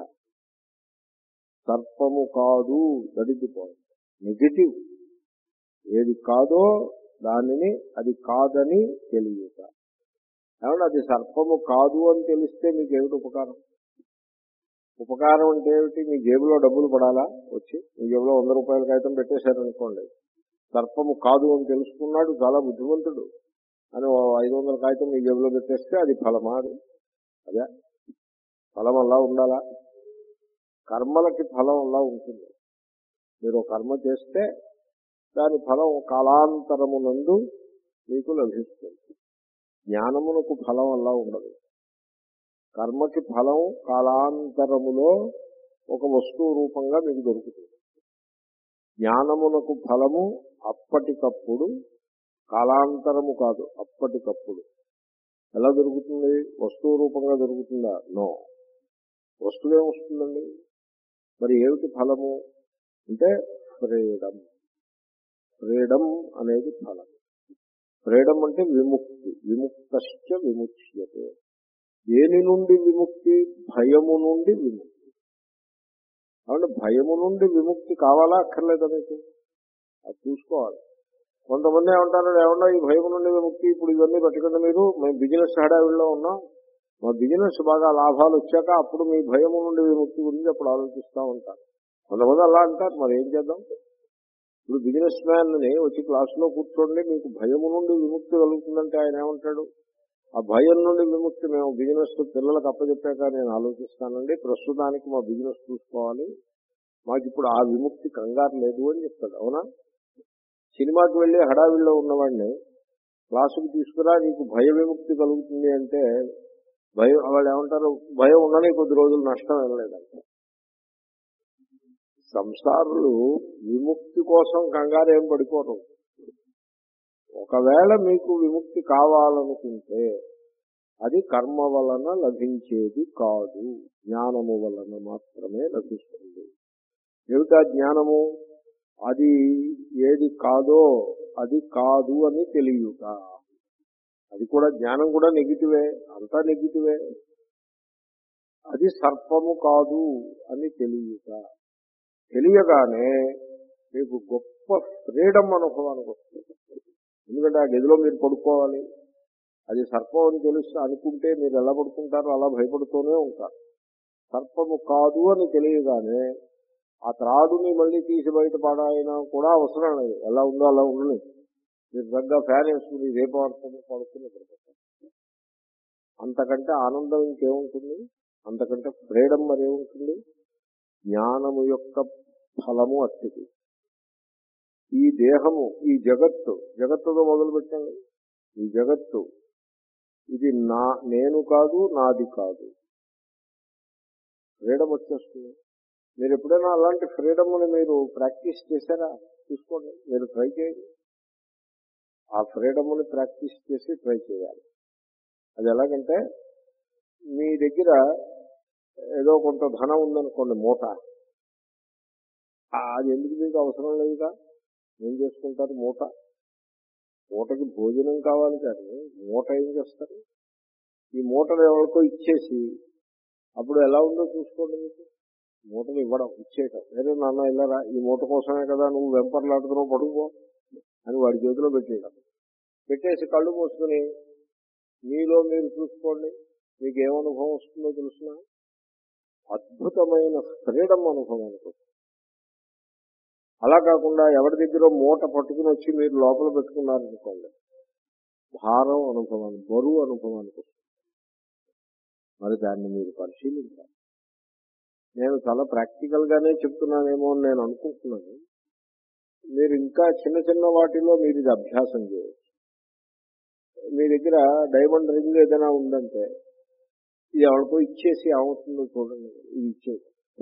సర్పము కాదు, that is the point. Negative ఏది కాదో దానిని అది కాదని తెలియక. ఏమన్నా అది సర్పము కాదు అని తెలిస్తే మీకు ఏమిటి ఉపకారం? ఉపకారం అంటే ఏమిటి? మీ జేబులో డబ్బులు పడాలా? వచ్చి మీ జేబులో వంద రూపాయల కాగితం పెట్టేశారనుకోండి, సర్పము కాదు అని తెలుసుకున్నాడు, చాలా బుద్ధిమంతుడు అని ఐదు వందల కాగితం మీ జేబులో పెట్టేస్తే అది ఫలమా? అది అదే ఫలం అలా ఉండాలా? కర్మలకి ఫలం అలా ఉంటుంది. మీరు కర్మ చేస్తే దాని ఫలం కాలాంతరమునందు మీకు లభిస్తుంది. జ్ఞానమునకు ఫలం అలా ఉండదు. కర్మకి ఫలం కాలాంతరములో ఒక వస్తువు రూపంగా మీకు దొరుకుతుంది. జ్ఞానమునకు ఫలము అప్పటికప్పుడు, కాలాంతరము కాదు, అప్పటికప్పుడు. ఎలా దొరుకుతుంది? వస్తువు రూపంగా దొరుకుతుందా? నో. వస్తువే వస్తుందండి. మరి ఏమిటి ఫలము అంటే ఫ్రీడమ్. ఫ్రీడమ్ అనేది ఫలం. ఫ్రీడమ్ అంటే విముక్తి. విముక్తశ్చ విముచ్యతే. దేని నుండి విముక్తి? భయము నుండి విముక్తి. కాబట్టి భయము నుండి విముక్తి కావాలా అక్కర్లేదా మీకు? అది చూసుకోవాలి. కొంతమంది ఏమంటారు, ఏమన్నా ఈ భయము నుండి విముక్తి ఇప్పుడు ఇవన్నీ పెట్టకుండా మీరు మేము బిజినెస్ హడావిడిలో ఉన్నాం, మా బిజినెస్ బాగా లాభాలు వచ్చాక అప్పుడు మీ భయము నుండి విముక్తి గురించి అప్పుడు ఆలోచిస్తూ ఉంటారు. కొంతమంది అలా అంటారు, మరి ఏం చేద్దాం. ఇప్పుడు బిజినెస్ మ్యాన్ని వచ్చి క్లాసులో కూర్చోండి, మీకు భయము నుండి విముక్తి కలుగుతుందంటే ఆయన ఏమంటాడు, ఆ భయం నుండి విముక్తి మేము బిజినెస్ పిల్లలకు అప్పచెప్పాక నేను ఆలోచిస్తానండి, ప్రస్తుతానికి మా బిజినెస్ చూసుకోవాలి, మాకు ఇప్పుడు ఆ విముక్తి కంగారు లేదు అని చెప్తాడు. అవునా? సినిమాకి వెళ్ళి హడావిడిలో ఉన్నవాడిని క్లాసుకు తీసుకురా, నీకు భయ విముక్తి కలుగుతుంది అంటే భయం, వాళ్ళు ఏమంటారు, భయం ఉండని కొద్ది రోజులు నష్టం ఏం లేదంట. సంసారులు విముక్తి కోసం కంగారు ఏం పడిపోరు. ఒకవేళ మీకు విముక్తి కావాలనుకుంటే అది కర్మ వలన లభించేది కాదు, జ్ఞానము వలన మాత్రమే లభిస్తుంది. ఏమిటా జ్ఞానము? అది ఏది కాదో అది కాదు అని తెలియట. అది కూడా జ్ఞానం కూడా నెగిటివే, అంతా నెగిటివే. అది సర్పము కాదు అని తెలియట. తెలియగానే మీకు గొప్ప ఫ్రీడమ్ అనుభవానికి వస్తుంది. ఎందుకంటే ఆ గదిలో మీరు పడుకోవాలి, అది సర్పం అని తెలుసు అనుకుంటే మీరు ఎలా పడుకుంటారో అలా భయపడుతూనే ఉంటారు. సర్పము కాదు అని తెలియగానే ఆ త్రాడుని మళ్ళీ తీసి బయట పడాయినా కూడా అవసరం లేదు, ఎలా ఉందో అలా ఉండలేదు. మీరు దగ్గర ఫ్యాన్ వేసుకుని రేపు పడుతుంది పడుకుని పడుకుంటారు. అంతకంటే ఆనందం ఇంకేముంటుంది, అంతకంటే ఫ్రీడమ్ మరేముంటుంది. జ్ఞానము యొక్క ఫలము అట్టిది. ఈ దేహము, ఈ జగత్తు, జగత్తుతో మొదలు పెట్టండి. ఈ జగత్తు ఇది నా నేను కాదు, నాది కాదు. ఫ్రీడమ్ వచ్చేస్తుంది. మీరు ఎప్పుడైనా అలాంటి ఫ్రీడమ్ని మీరు ప్రాక్టీస్ చేశారా? చూసుకోండి, మీరు ట్రై చేయండి. ఆ ఫ్రీడమ్ని ప్రాక్టీస్ చేసి ట్రై చేయాలి. అది ఎలాగంటే, మీ దగ్గర ఏదో కొంత ధనం ఉందనుకోండి, మూట, అది ఎందుకు మీకు అవసరం లేదుగా, ఏం చేసుకుంటారు? మూట మూటకి భోజనం కావాలి కానీ మూట ఏం చేస్తారు? ఈ మూటను ఎవరికో ఇచ్చేసి అప్పుడు ఎలా ఉందో చూసుకోండి. మీకు మూటను ఇవ్వడం, ఇచ్చేయటం, వేరే నాన్న ఇల్లరా, ఈ మూట కోసమే కదా నువ్వు వెంపర్లాడుతున్నావు, పడుకో అని వాడి చేతిలో పెట్టేయడం. పెట్టేసి కళ్ళు మూసుకుని మీలో మీరు చూసుకోండి, మీకు ఏమనుభవం వస్తుందో తెలుసిన అద్భుతమైన ఫ్రీడమ్ అనుభవానికి వస్తుంది. అలా కాకుండా ఎవరి దగ్గర మూట పట్టుకుని వచ్చి మీరు లోపల పెట్టుకున్నారనుకోండి, భారం అనుభవాన్ని, బరువు అనుభవానికి వస్తుంది. మరి దాన్ని మీరు పరిశీలించాలి. నేను చాలా ప్రాక్టికల్ గానే చెప్తున్నానేమో అని నేను అనుకుంటున్నాను. మీరు ఇంకా చిన్న చిన్న వాటిలో మీరు ఇది అభ్యాసం చేయవచ్చు. మీ దగ్గర డైమండ్ రింగ్ ఏదైనా ఉందంటే ఇది ఎవరికో ఇచ్చేసి ఏమవుతుందో చూడండి. ఇది ఇచ్చేది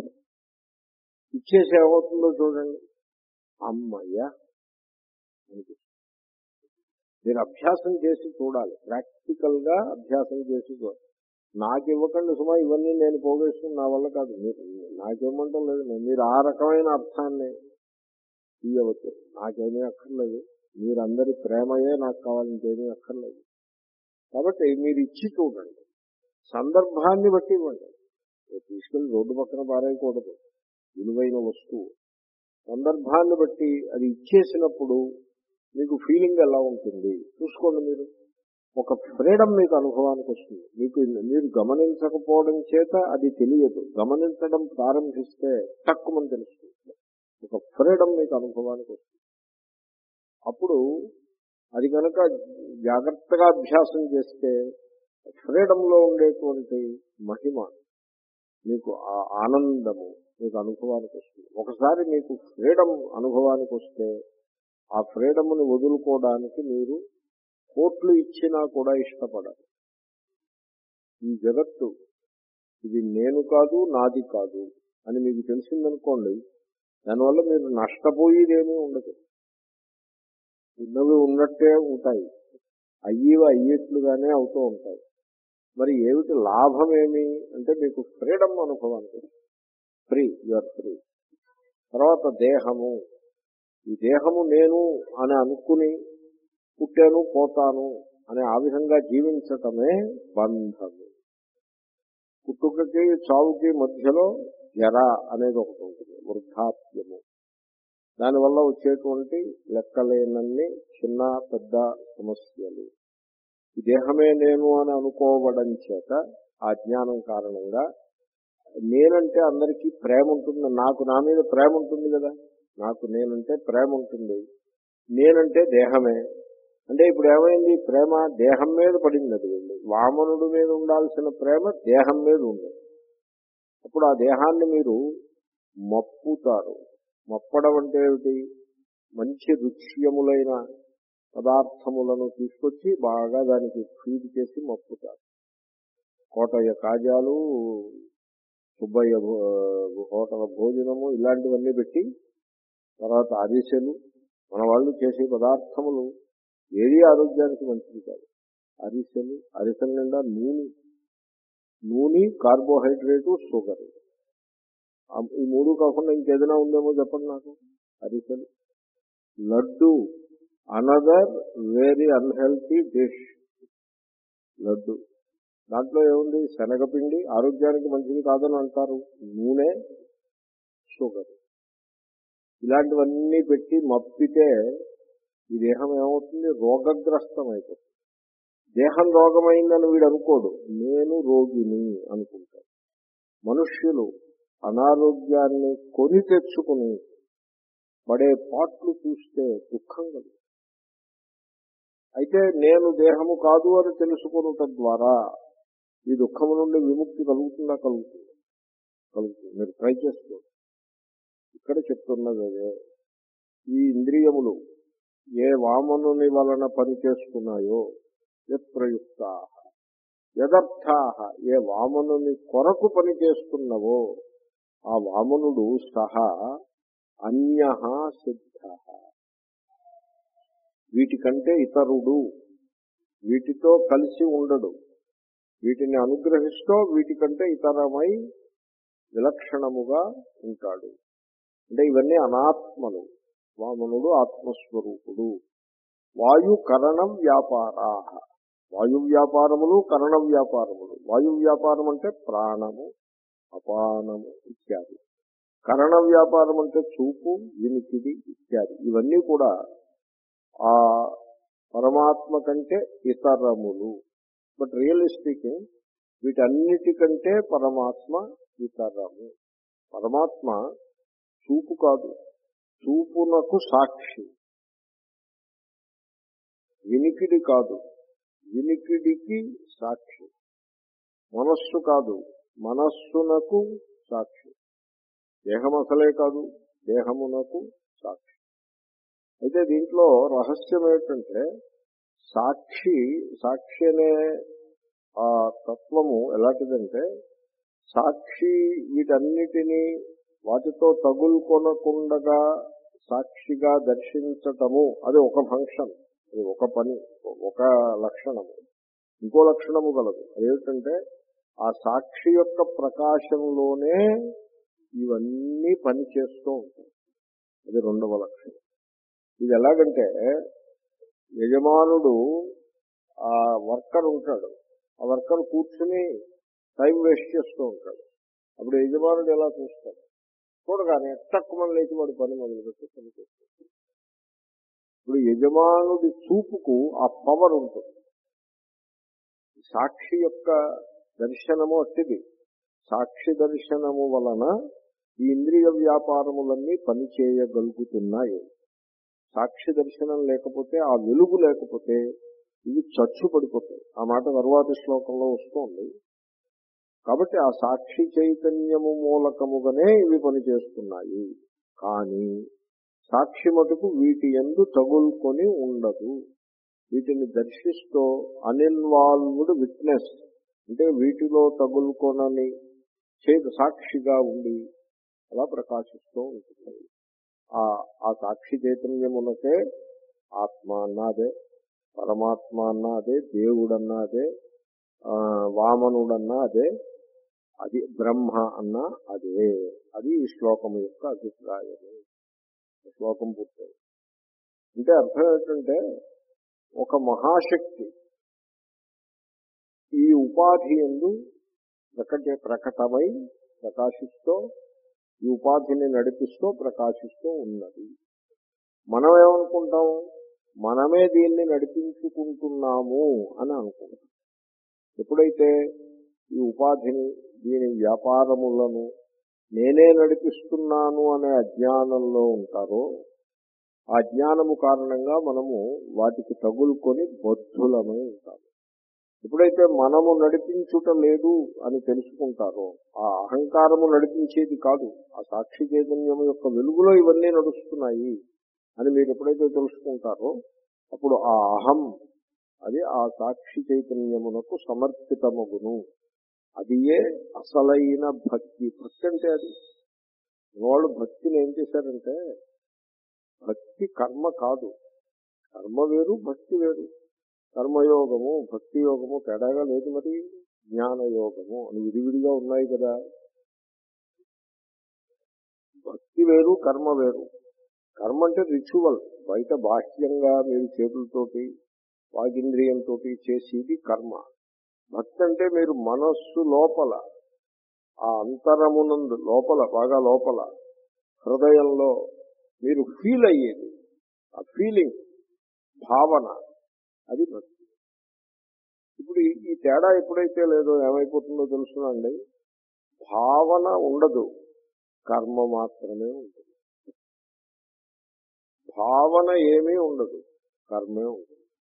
ఇచ్చేసి ఏమవుతుందో చూడండి, అమ్మయ్యా అనిపిస్తుంది. మీరు అభ్యాసం చేసి చూడాలి, ప్రాక్టికల్ గా అభ్యాసం చేసి చూడాలి. నాకు ఇవ్వకండి సుమా, ఇవన్నీ నేను పోగేసుకుని నా వల్ల కాదు, మీరు నాకేమంటాం లేదు. మీరు ఆ రకమైన అర్థాన్ని ఇవ్వచ్చు. నాకేమీ అక్కర్లేదు, మీరందరి ప్రేమయే నాకు కావాలి, ఇంకేమీ అక్కర్లేదు. కాబట్టి మీరు ఇచ్చి చూడండి, సందర్భాన్ని బట్టి ఇవ్వండి. తీసుకెళ్ళి రోడ్డు పక్కన పారేయకూడదు విలువైన వస్తువు. సందర్భాన్ని బట్టి అది ఇచ్చేసినప్పుడు మీకు ఫీలింగ్ ఎలా ఉంటుంది చూసుకోండి. మీరు ఒక ఫ్రీడమ్ మీకు అనుభవానికి వస్తుంది. మీకు మీరు గమనించకపోవడం చేత అది తెలియదు, గమనించడం ప్రారంభిస్తే తక్కువని తెలుస్తుంది. ఒక ఫ్రీడమ్ మీకు అనుభవానికి వస్తుంది. అప్పుడు అది కనుక జాగ్రత్తగా అభ్యాసం చేస్తే ఫ్రీడమ్ లో ఉండేటువంటి మహిమ, మీకు ఆ ఆనందము మీకు అనుభవానికి వస్తుంది. ఒకసారి మీకు ఫ్రీడమ్ అనుభవానికి వస్తే ఆ ఫ్రీడమ్ని వదులుకోవడానికి మీరు కోట్లు ఇచ్చినా కూడా ఇష్టపడరు. ఈ జగత్తు ఇది నేను కాదు, నాది కాదు అని మీకు తెలిసిందనుకోండి, దానివల్ల మీరు నష్టపోయేదేమీ ఉండదు. ఉన్నవి ఉన్నట్టే ఉంటాయి, అయ్యేవి అయ్యేట్లుగానే అవుతూ ఉంటాయి. మరి ఏమిటి లాభం ఏమి అంటే మీకు ఫ్రీడమ్ అనుభవానికి ఫ్రీ, యూఆర్ ఫ్రీ. తర్వాత దేహము, ఈ దేహము నేను అని అనుకుని పుట్టాను పోతాను అని ఆ విధంగా జీవించటమే బంధము. పుట్టుకకి చావుకి మధ్యలో జర అనేది ఒకటి ఉంటుంది, వృద్ధాప్యము. దానివల్ల వచ్చేటువంటి లెక్కలేనన్ని చిన్న పెద్ద సమస్యలు. ఈ దేహమే నేను అని అనుకోవడం చేత ఆ జ్ఞానం కారణంగా నేనంటే అందరికీ ప్రేమ ఉంటుంది, నాకు నా మీద ప్రేమ ఉంటుంది కదా, నాకు నేనంటే ప్రేమ ఉంటుంది, నేనంటే దేహమే. అంటే ఇప్పుడు ఏమైంది, ప్రేమ దేహం మీద పడింది. అది వెళ్ళి వామనుడి మీద ఉండాల్సిన ప్రేమ దేహం మీద ఉంది. అప్పుడు ఆ దేహాన్ని మీరు మప్పుతారు. మప్పడం అంటే ఏమిటి, మంచి రుచ్యములైన పదార్థములను తీసుకొచ్చి బాగా దానికి ఫీడ్ చేసి మప్పుతారు. కోటయ్య కాజాలు, సుబ్బయ్య హోటల భోజనము ఇలాంటివన్నీ పెట్టి, తర్వాత అరిసెలు, మన వాళ్ళు చేసే పదార్థములు ఏది ఆరోగ్యానికి మంచిది కాదు. అరిసెలు, అరిసెల నిండా నూనె, నూనె కార్బోహైడ్రేటు, షుగర్, ఈ మూడు కాకుండా ఇంకేదైనా ఉందేమో చెప్పండి నాకు. అరిసెలు, laddu, another very unhealthy dish. Laddu దాంట్లో ఏముంది, శనగపిండి ఆరోగ్యానికి మంచిది కాదని అంటారు, నూనె, షుగర్, ఇలాంటివన్నీ పెట్టి మప్పితే ఈ దేహం ఏమవుతుంది, రోగగ్రస్తం అయిపోతుంది. దేహం రోగమైందని వీడు అనుకోడు, నేను రోగిని అనుకుంటాడు. మనుష్యులు అనారోగ్యాన్ని కొని తెచ్చుకుని పడే పాట్లు చూస్తే దుఃఖం కలుగుతుంది. అయితే నేను దేహము కాదు అని తెలుసుకున్నట ద్వారా ఈ దుఃఖము నుండి విముక్తి కలుగుతుందా? కలుగుతుంది, కలుగుతుంది. మీరు ట్రై చేసుకోండి. ఇక్కడ చెప్తున్నది అదే. ఈ ఇంద్రియములు ఏ వామనుని వలన పనిచేస్తున్నాయో, యత్ప్రయుక్తా యదర్థా, ఏ వామనుని కొరకు పనిచేస్తున్నవో ఆ వామనుడు సహా అన్యః సిద్ధః, వీటికంటే ఇతరుడు, వీటితో కలిసి ఉండడు, వీటిని అనుగ్రహిస్తూ వీటికంటే ఇతరమై విలక్షణముగా ఉంటాడు. అంటే ఇవన్నీ అనాత్మలు. వామనుడు ఆత్మస్వరూపుడు. వాయు కరణ వ్యాపారా, వాయు వ్యాపారములు, కరణ వ్యాపారములు. వాయు వ్యాపారం అంటే ప్రాణము, అపానము ఇత్యాది. కరణ వ్యాపారం అంటే చూపు, వినికిడి ఇత్యాది. ఇవన్నీ కూడా ఆ పరమాత్మ కంటే ఇతరములు. బట్ రియల్లీ స్పీకింగ్ వీటన్నిటికంటే పరమాత్మ ఇతరము. పరమాత్మ చూపు కాదు, చూపునకు సాక్షి. వినికిడి కాదు, వినికిడికి సాక్షి. మనస్సు కాదు, మనస్సునకు సాక్షి. దేహం అసలే కాదు, దేహమునకు సాక్షి. అయితే దీంట్లో రహస్యం ఏమిటంటే, సాక్షి సాక్షి అనే ఆ తత్వము ఎలాంటిదంటే, సాక్షి వీటన్నిటినీ వాటితో తగులుకొనకుండగా సాక్షిగా దర్శించటము, అది ఒక ఫంక్షన్, అది ఒక పని, ఒక లక్షణము. ఇంకో లక్షణము కలదు. అదేమిటంటే, ఆ సాక్షి యొక్క ప్రకాశంలోనే ఇవన్నీ పని చేస్తూ ఉంటాయి. అది రెండవ లక్షణం. ఇది ఎలాగంటే, యజమానుడు ఆ వర్కర్ ఉంటాడు, ఆ వర్కర్ కూర్చుని టైం వేస్ట్ చేస్తూ ఉంటాడు. అప్పుడు యజమానుడు ఎలా చూస్తాడు, చూడగానే తక్కువ లేచి వాడు పని మొదలుపెట్టి పని చేస్తాడు. ఇప్పుడు యజమానుడి చూపుకు ఆ పవర్ ఉంటుంది. సాక్షి యొక్క దర్శనము అట్టిది. సాక్షి దర్శనము వలన ఈ ఇంద్రియ వ్యాపారములన్నీ పనిచేయగలుగుతున్నాయి. సాక్షి దర్శనం లేకపోతే, ఆ వెలుగు లేకపోతే ఇవి చచ్చు పడిపోతాయి. ఆ మాట తరువాతి శ్లోకంలో వస్తుంది. కాబట్టి ఆ సాక్షి చైతన్యము మూలకముగానే ఇవి పనిచేస్తున్నాయి. కానీ సాక్షి మటుకు వీటి యందు తగులుకొని ఉండదు. వీటిని దర్శిస్తూ అన్ఇన్వాల్వ్డ్ విట్నెస్, అంటే వీటిలో తగులుకొనని చేత సాక్షిగా ఉండి అలా ప్రకాశిస్తూ ఉంటుంది. ఆ సాక్షి చైతన్యమునకే ఆత్మ అన్నాదే, పరమాత్మ అన్నాదే, దేవుడన్నా అదే, వామనుడన్నా అదే, అది బ్రహ్మ అన్నా అదే. అది ఈ శ్లోకం యొక్క అభిప్రాయము. శ్లోకం పూర్తయింది. అంటే అర్థం ఏంటంటే, ఒక మహాశక్తి ఈ ఉపాధి యందు ప్రకట ప్రకటమై ప్రకాశిస్తూ, ఈ ఉపాధిని నడిపిస్తూ ప్రకాశిస్తూ ఉన్నది. మనం ఏమనుకుంటాం, మనమే దీన్ని నడిపించుకుంటున్నాము అని అనుకుంటాం. ఎప్పుడైతే ఈ ఉపాధిని, దీని వ్యాపారములను నేనే నడిపిస్తున్నాను అనే అజ్ఞానంలో ఉంటారో, ఆ అజ్ఞానము కారణంగా మనము వాటికి తగులుకొని బద్ధులమై ఉంటాము. ఎప్పుడైతే మనము నడిపించుట లేదు అని తెలుసుకుంటారో, ఆ అహంకారము నడిపించేది కాదు, ఆ సాక్షి చైతన్యం యొక్క వెలుగులో ఇవన్నీ నడుస్తున్నాయి అని మీరు ఎప్పుడైతే తెలుసుకుంటారో, అప్పుడు ఆ అహం అది ఆ సాక్షి చైతన్యమునకు సమర్పితమగును. అది ఏ అసలైన భక్తి. భక్తి అంటే అది వాళ్ళు భక్తిని ఏం చేశారంటే, భక్తి కర్మ కాదు, కర్మ వేరు భక్తి వేరు. కర్మయోగము భక్తి యోగము తేడాగా లేదు, మరి జ్ఞానయోగము అని విడివిడిగా ఉన్నాయి కదా. భక్తి వేరు కర్మ వేరు. కర్మ అంటే రిచువల్, బయట బాహ్యంగా మీరు చేతులతోటి వాగింద్రియంతో చేసేది కర్మ. భక్తి అంటే మీరు మనస్సు లోపల, ఆ అంతరమునందు లోపల, బాగా లోపల హృదయంలో మీరు ఫీల్ అయ్యేది, ఆ ఫీలింగ్, భావన, అది భక్తి. ఇప్పుడు ఈ తేడా ఎప్పుడైతే లేదో ఏమైపోతుందో తెలుసునండి, భావన ఉండదు, కర్మ మాత్రమే ఉంటుంది. భావన ఏమీ ఉండదు, కర్మే ఉంటుంది.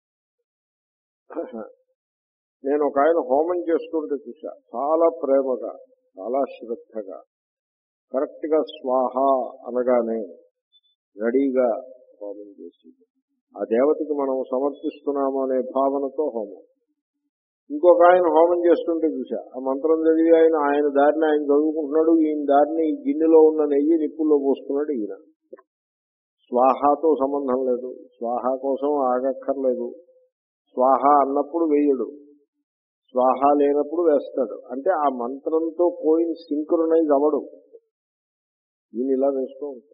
నేను ఒక ఆయన హోమం చేస్తుంటే చూసా, చాలా ప్రేమగా, చాలా శ్రద్ధగా, కరెక్ట్ గా స్వాహ అనగానే రెడీగా హోమం చేసి, ఆ దేవతకి మనం సమర్పిస్తున్నాము అనే భావనతో హోమం. ఇంకొక ఆయన హోమం చేస్తుంటే చూసా, ఆ మంత్రం చదివి ఆయన ఆయన దారిని ఆయన చదువుకుంటున్నాడు, ఈయన దారిని ఈ గిన్నెలో ఉన్న నెయ్యి నిప్పుల్లో పోస్తున్నాడు. ఈయన స్వాహాతో సంబంధం లేదు, స్వాహ కోసం ఆగక్కర్లేదు. స్వాహ అన్నప్పుడు వేయడు, స్వాహ లేనప్పుడు వేస్తాడు. అంటే ఆ మంత్రంతో కోయిన్ సింక్రొనైజ్ అవ్వడు. ఈయన ఇలా వేస్తూ ఉంటాడు.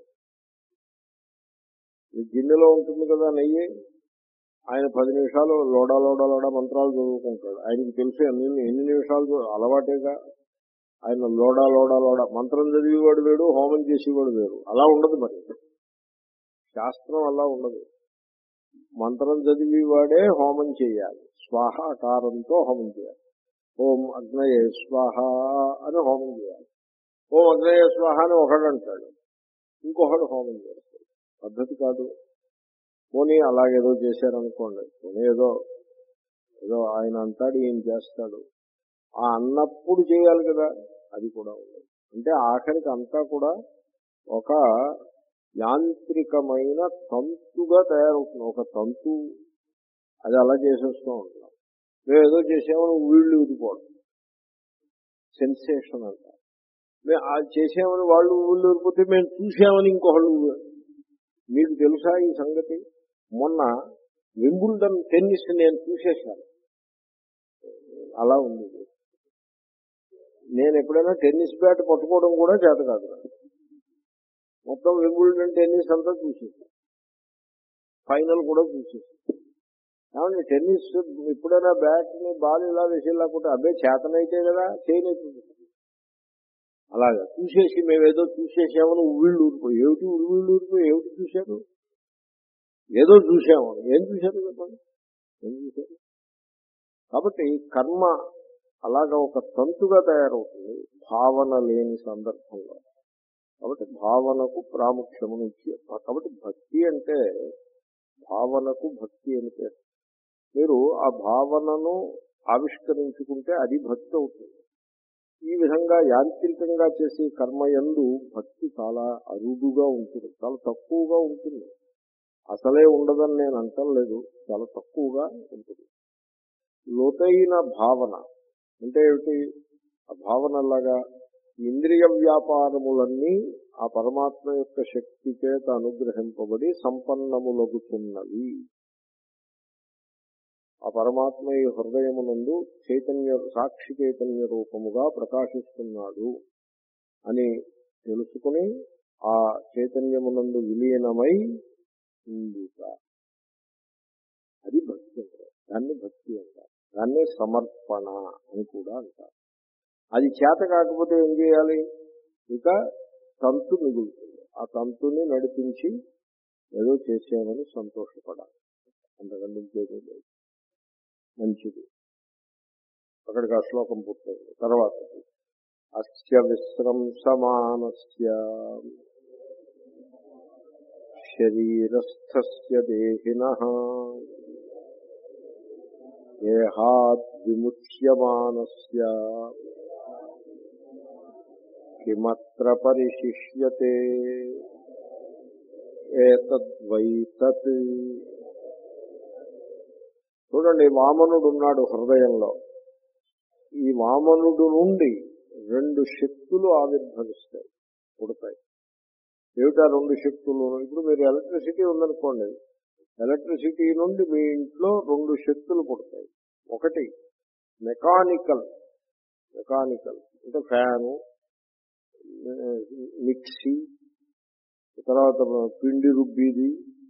ఈ గిన్నెలో ఉంటుంది కదా నెయ్యి, ఆయన పది నిమిషాలు లోడా లోడా లోడా మంత్రాలు చదువుకుంటాడు. ఆయనకి తెలుసు ఎన్ని ఎన్ని నిమిషాలు అలవాటేగా. ఆయన లోడా లోడా లోడా మంత్రం చదివేవాడు వేడు, హోమం చేసేవాడు వేరు. అలా ఉండదు, మరి శాస్త్రం అలా ఉండదు. మంత్రం చదివేవాడే హోమం చేయాలి, స్వాహాకారంతో హోమం చేయాలి. ఓం అగ్నయే స్వాహ అని హోమం చేయాలి. ఓం అగ్నయే స్వాహ అని ఒకడు అంటాడు, ఇంకొకడు హోమం చేస్తాడు. పద్ధతి కాదు. పోనీ అలాగేదో చేశారనుకోండి, పోనీ ఏదో ఏదో ఆయన అంటాడు, ఏం చేస్తాడు, ఆ అన్నప్పుడు చేయాలి కదా, అది కూడా ఉండదు. అంటే ఆఖరికి అంతా కూడా ఒక యాంత్రికమైన తంతుగా తయారవుతుంది. ఒక తంతు, అది అలా చేసేస్తూ ఉంటాం. మేము ఏదో చేసామని వీళ్ళు ఊరిపోవడం, సెన్సేషన్ అంట. మేము అది చేసామని వాళ్ళు ఊళ్ళు ఊరిపోతే మేము చూసామని ఇంకొకళ్ళు. మీకు తెలుసా ఈ సంగతి? మొన్న వింబుల్డన్ టెన్నిస్ నేను చూసేశాను. అలా ఉంది. నేను ఎప్పుడైనా టెన్నిస్ బ్యాట్ పట్టుకోవడం కూడా చేత కాదు. మొత్తం వింబుల్డన్ టెన్నిస్ అంతా చూసేసాను, ఫైనల్ కూడా చూసేసాను. ఏమంటే టెన్నిస్ ఎప్పుడైనా బ్యాట్ ని బాల్ ఇలా వేసేలాకుంటే అబ్బే చేతనైతే కదా, చేయనైతే. అలాగా చూసేసి మేమేదో చూసేసామని ఉవ్విళ్ళు ఊరిపోయి, ఏమిటి ఉవ్విళ్ళు ఊరిపోయి ఏమిటి చూశారు, ఏదో చూసామని. ఏం చూశారు చెప్పండి, ఏం చూశారు? కాబట్టి కర్మ అలాగా ఒక తంతుగా తయారవుతుంది భావన లేని సందర్భంలో. కాబట్టి భావనకు ప్రాముఖ్యమును ఇచ్చి, కాబట్టి భక్తి అంటే భావనకు భక్తి అని పేరు. మీరు ఆ భావనను ఆవిష్కరించుకుంటే అది భక్తి అవుతుంది. ఈ విధంగా యాంత్రికంగా చేసే కర్మయందు భక్తి చాలా అరుదుగా ఉంటుంది, చాలా తక్కువగా ఉంటుంది. అసలే ఉండదని నేను అంటలేదు, చాలా తక్కువగా ఉంటుంది. లోతైన భావన అంటే ఏమిటి? ఆ భావనలాగా ఇంద్రియ వ్యాపారములన్నీ ఆ పరమాత్మ యొక్క శక్తి చేత అనుగ్రహింపబడి సంపన్నములగుతున్నవి. ఆ పరమాత్మ ఈ హృదయమునందు చైతన్య సాక్షి చైతన్య రూపముగా ప్రకాశిస్తున్నాడు అని తెలుసుకుని ఆ చైతన్యమునందు విలీనమై ఉండుట, అది భక్తి అంటారు. దాన్ని భక్తి అంటారు. దాన్నే సమర్పణ అని కూడా అంటారు. అది చేత కాకపోతే ఏం చేయాలి? ఇక తంతు మిగులుతుంది. ఆ తంతుని నడిపించి ఏదో చేసామని సంతోషపడాలి. అంతకంటే ఇంకేమీ లేదు. మంచిది. అక్కడికి ఆ శ్లోకం పూర్తయింది. తర్వాత అస్య విశ్రంసమానస్య శరీరస్థస్య దేహినః దేహాద్ విముచ్యమానస్య కిమత్ర పరిశిష్యతే ఏతద్వై తత్. చూడండి, వామనుడు ఉన్నాడు హృదయంలో. ఈ వామనుడు నుండి రెండు శక్తులు ఆవిర్భవిస్తాయి, పుడతాయి. ఏమిటా రెండు శక్తులు? ఇప్పుడు మీరు ఎలక్ట్రిసిటీ ఉందనుకోండి, ఎలక్ట్రిసిటీ నుండి మీ ఇంట్లో రెండు శక్తులు పుడతాయి. ఒకటి మెకానికల్, మెకానికల్ అంటే ఫ్యాను, మిక్సీ, తర్వాత పిండి రుబ్బీది,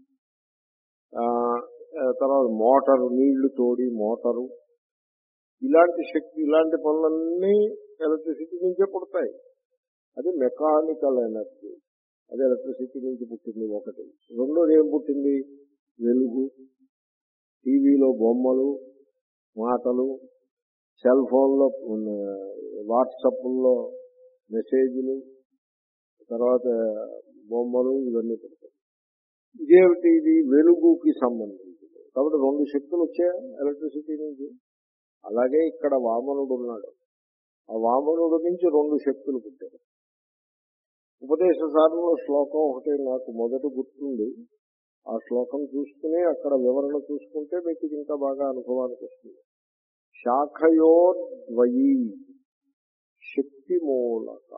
తర్వాత మోటారు, నీళ్లు తోడి మోటారు, ఇలాంటి శక్తి, ఇలాంటి పనులన్నీ ఎలక్ట్రిసిటీ నుంచే పుడతాయి. అది మెకానికల్ ఎనర్జీ, అది ఎలక్ట్రిసిటీ నుంచి పుట్టింది ఒకటి. రెండోది ఏం పుట్టింది? వెలుగు, టీవీలో బొమ్మలు, మాటలు, సెల్ ఫోన్లో, వాట్సాప్లో మెసేజ్లు, తర్వాత బొమ్మలు, ఇవన్నీ పుడతాయి. ఇదేమిటి? ఇది వెలుగుకి సంబంధించింది. కాబట్టి రెండు శక్తులు వచ్చాయి ఎలక్ట్రిసిటీ నుంచి. అలాగే ఇక్కడ వామనుడు ఉన్నాడు. ఆ వామనుడు నుంచి రెండు శక్తులు పుట్టారు. ఉపదేశ సారంలో శ్లోకం ఒకటి నాకు మొదట గుర్తుంది. ఆ శ్లోకం చూసుకుని అక్కడ వివరణ చూసుకుంటే మీకు ఇది ఇంకా బాగా అనుభవానికి వస్తుంది. శాఖయోర్ద్వయీ శక్తి మూలక.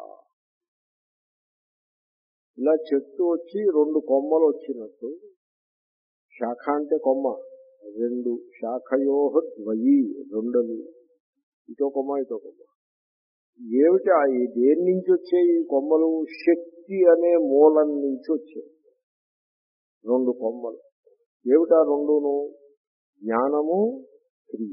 ఇలా చెట్టు వచ్చి రెండు కొమ్మలు వచ్చినట్టు, శాఖ అంటే కొమ్మ, రెండు శాఖయోహ ద్వయీ, రెండవి, ఇటో కొమ్మ ఇటో కొమ్మ. ఏమిటి? దేని నుంచి వచ్చాయి ఈ కొమ్మలు? శక్తి అనే మూలం నుంచి వచ్చాయి రెండు కొమ్మలు. ఏమిటా రెండును? జ్ఞానము, క్రియ.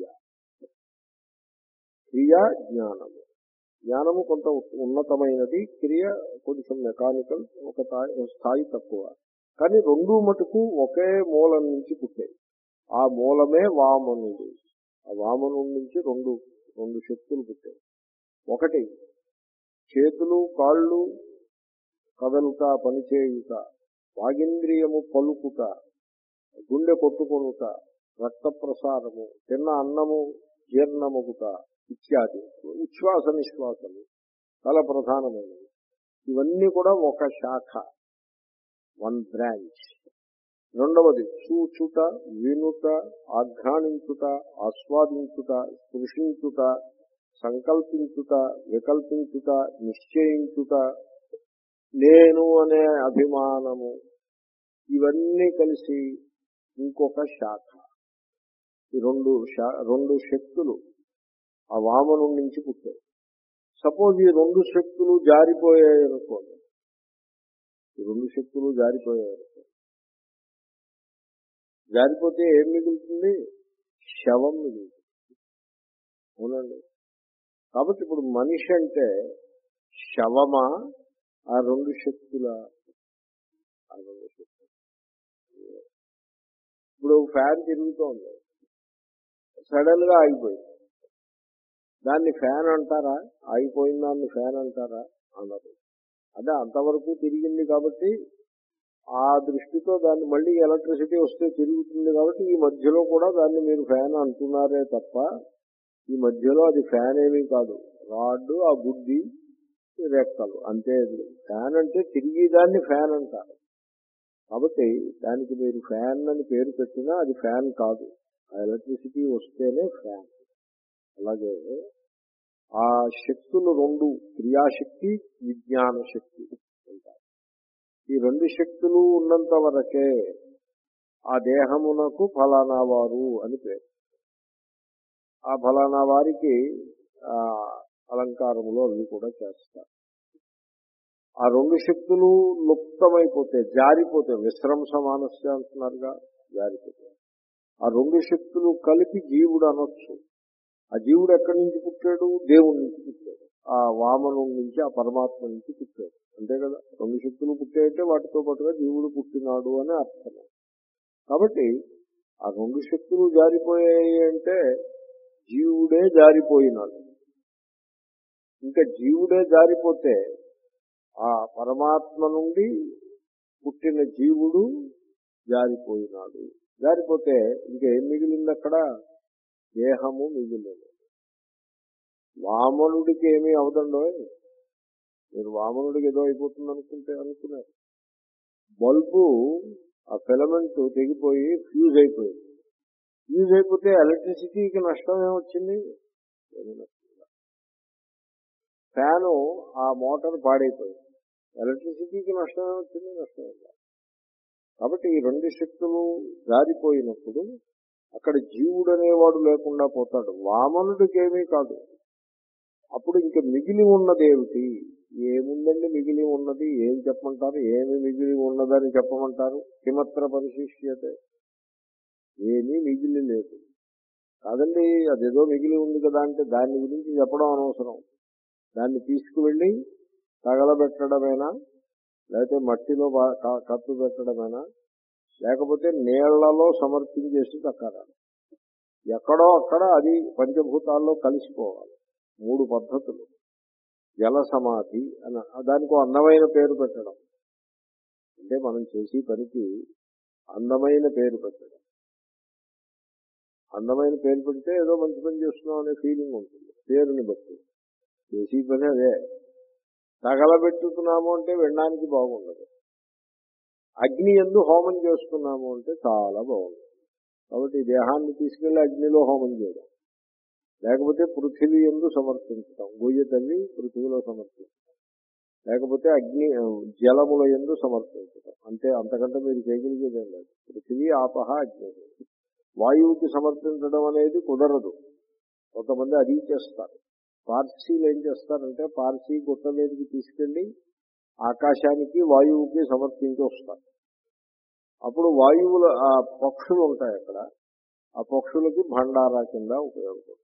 క్రియ జ్ఞానము. జ్ఞానము కొంత ఉన్నతమైనది, క్రియ కొంచెం మెకానికల్, ఒక స్థాయి తక్కువ. కానీ రెండు మటుకు ఒకే మూలం నుంచి పుట్టాయి. ఆ మూలమే వామనుడు. ఆ వామనుడి నుంచి రెండు రెండు శక్తులు పుట్టాయి. ఒకటి చేతులు, కాళ్ళు కదలుట, పనిచేయుట, వాగింద్రియము పలుకుట, గుండె కొట్టుకొనుట, రక్త ప్రసారము, తిన్న అన్నము జీర్ణమగుట ఇత్యాది. ఉచ్ఛ్వాస నిశ్వాసము చాలా ప్రధానమైనవి. ఇవన్నీ కూడా ఒక శాఖ, వన్ బ్రాంచ్. రెండవది చూచుట, వినుట, ఆఘ్రాణించుట, ఆస్వాదించుట, స్పృశించుట, సంకల్పించుట, వికల్పించుట, నిశ్చయించుట, నేను అనే అభిమానము, ఇవన్నీ కలిసి ఇంకొక శాఖ. ఈ రెండు రెండు శక్తులు ఆ వామను నుంచి పుట్టాయి. సపోజ్ ఈ రెండు శక్తులు జారిపోయాయి అనుకోండి, ఈ రెండు శక్తులు జారిపోయాయి అనుకోండి, జారిపోతే ఏం మిగులుతుంది? శవం మిగులుతుంది. అవునండి. కాబట్టి ఇప్పుడు మనిషి అంటే శవమా, ఆ రెండు శక్తుల? ఆ రెండు శక్తులు. ఇప్పుడు ఫ్యాన్ తిరుగుతోంది, సడన్ గా ఆగిపోయింది. దాన్ని ఫ్యాన్ అంటారా? ఆగిపోయిన దాన్ని ఫ్యాన్ అంటారా? అన్నారు. అదే అంతవరకు తిరిగింది కాబట్టి ఆ దృష్టితో దాన్ని మళ్ళీ ఎలక్ట్రిసిటీ వస్తే తిరుగుతుంది కాబట్టి ఈ మధ్యలో కూడా దాన్ని మీరు ఫ్యాన్ అంటున్నారే తప్ప ఈ మధ్యలో అది ఫ్యాన్ ఏమీ కాదు. రాడ్డు, ఆ బుద్ధి, రెక్కలు, అంతే. ఫ్యాన్ అంటే తిరిగి దాన్ని ఫ్యాన్ అంటారు. కాబట్టి దానికి మీరు ఫ్యాన్ అని పేరు పెట్టినా అది ఫ్యాన్ కాదు. ఆ ఎలక్ట్రిసిటీ వస్తేనే ఫ్యాన్. అలాగే ఆ శక్తులు రెండు, క్రియాశక్తి, విజ్ఞాన శక్తి ఉంటాయి. ఈ రెండు శక్తులు ఉన్నంత వరకే ఆ దేహమునకు ఫలానా వారు అని పేరు. ఆ ఫలానా వారికి ఆ అలంకారములు అవి కూడా చేస్తారు. ఆ రెండు శక్తులు లుప్తమైపోతే, జారిపోతే, విశ్రంస మానస్య అంటున్నారుగా, జారిపోతే ఆ రెండు శక్తులు కలిపి జీవుడు అనొచ్చు. ఆ జీవుడు ఎక్కడి నుంచి పుట్టాడు? దేవుడి నుంచి పుట్టాడు. ఆ వామను నుంచి, ఆ పరమాత్మ నుంచి పుట్టాడు. అంతే కదా. రెండు శక్తులు పుట్టాయంటే వాటితో పాటుగా జీవుడు పుట్టినాడు అని అర్థం. కాబట్టి ఆ రెండు శక్తులు జారిపోయాయి అంటే జీవుడే జారిపోయినాడు. ఇంకా జీవుడే జారిపోతే ఆ పరమాత్మ నుండి పుట్టిన జీవుడు జారిపోయినాడు. జారిపోతే ఇంకేం మిగిలింది అక్కడ? దేహము మిగిలింది. వామనుడికి ఏమీ అవదండో. మీరు వామనుడికి ఏదో అయిపోతుంది అనుకుంటే అనుకున్నారు. బల్బు ఆ ఫిలమెంట్ తెగిపోయి ఫ్యూజ్ అయిపోయింది. ఫ్యూజ్ అయిపోతే ఎలక్ట్రిసిటీకి నష్టం ఏమొచ్చింది? ఏమీ నష్టం. ఫ్యాను ఆ మోటార్ పాడైపోయింది. ఎలక్ట్రిసిటీకి నష్టం ఏమొచ్చింది? నష్టం. కాబట్టి ఈ రెండు శక్తులు జారిపోయినప్పుడు అక్కడ జీవుడు అనేవాడు లేకుండా పోతాడు. వామనుడికి ఏమీ కాదు. అప్పుడు ఇంక మిగిలి ఉన్నదేమిటి? ఏముందండి మిగిలి ఉన్నది? ఏం చెప్పమంటారు? ఏమి మిగిలి ఉన్నదని చెప్పమంటారు? కిమత్ర పరిశిష్యతే, ఏమీ మిగిలి లేదు. కాదండి అదేదో మిగిలి ఉంది కదా అంటే దాని గురించి చెప్పడం అనవసరం. దాన్ని తీసుకువెళ్ళి తగలబెట్టడమేనా, లేకపోతే మట్టిలో కప్పు పెట్టడమేనా, లేకపోతే నీళ్లలో సమర్పించేసి దక్కాలి. ఎక్కడో అక్కడ అది పంచభూతాల్లో కలిసిపోవాలి. మూడు పద్ధతులు. జల సమాధి అని దానికి అందమైన పేరు పెట్టడం అంటే మనం చేసే పనికి అందమైన పేరు పెట్టడం. అందమైన పేరు పెడితే ఏదో మంచి పని చేస్తున్నాం అనే ఫీలింగ్ ఉంటుంది పేరుని బట్టి. చేసే పని అదే. తగలబెట్టుతున్నాము అంటే వినడానికి బాగుండదు. అగ్ని యందు హోమం చేస్తున్నాము అంటే చాలా బాగుంటుంది. కాబట్టి ఈ దేహాన్ని తీసుకెళ్లి అగ్నిలో హోమం చేయడం, లేకపోతే పృథివీ యందు సమర్పించడం, గొయ్య తల్లి పృథివీలో సమర్పించడం, లేకపోతే అగ్ని జలముల యందు సమర్పించడం. అంటే అంతకంటే మీరు చేయగలిగేదేం లేదు. పృథివీ ఆపహ అగ్ని. వాయువుకి సమర్పించడం అనేది కుదరదు. కొంతమంది అది చేస్తారు. పార్సీలు ఏం చేస్తారంటే పార్సీ గుట్ట మీదకి తీసుకెళ్లి ఆకాశానికి వాయువుకి సమర్పించి వస్తారు. అప్పుడు వాయువులు ఆ పక్షులు ఉంటాయి అక్కడ, ఆ పక్షులకి భండారా కింద ఉపయోగపడుతుంది.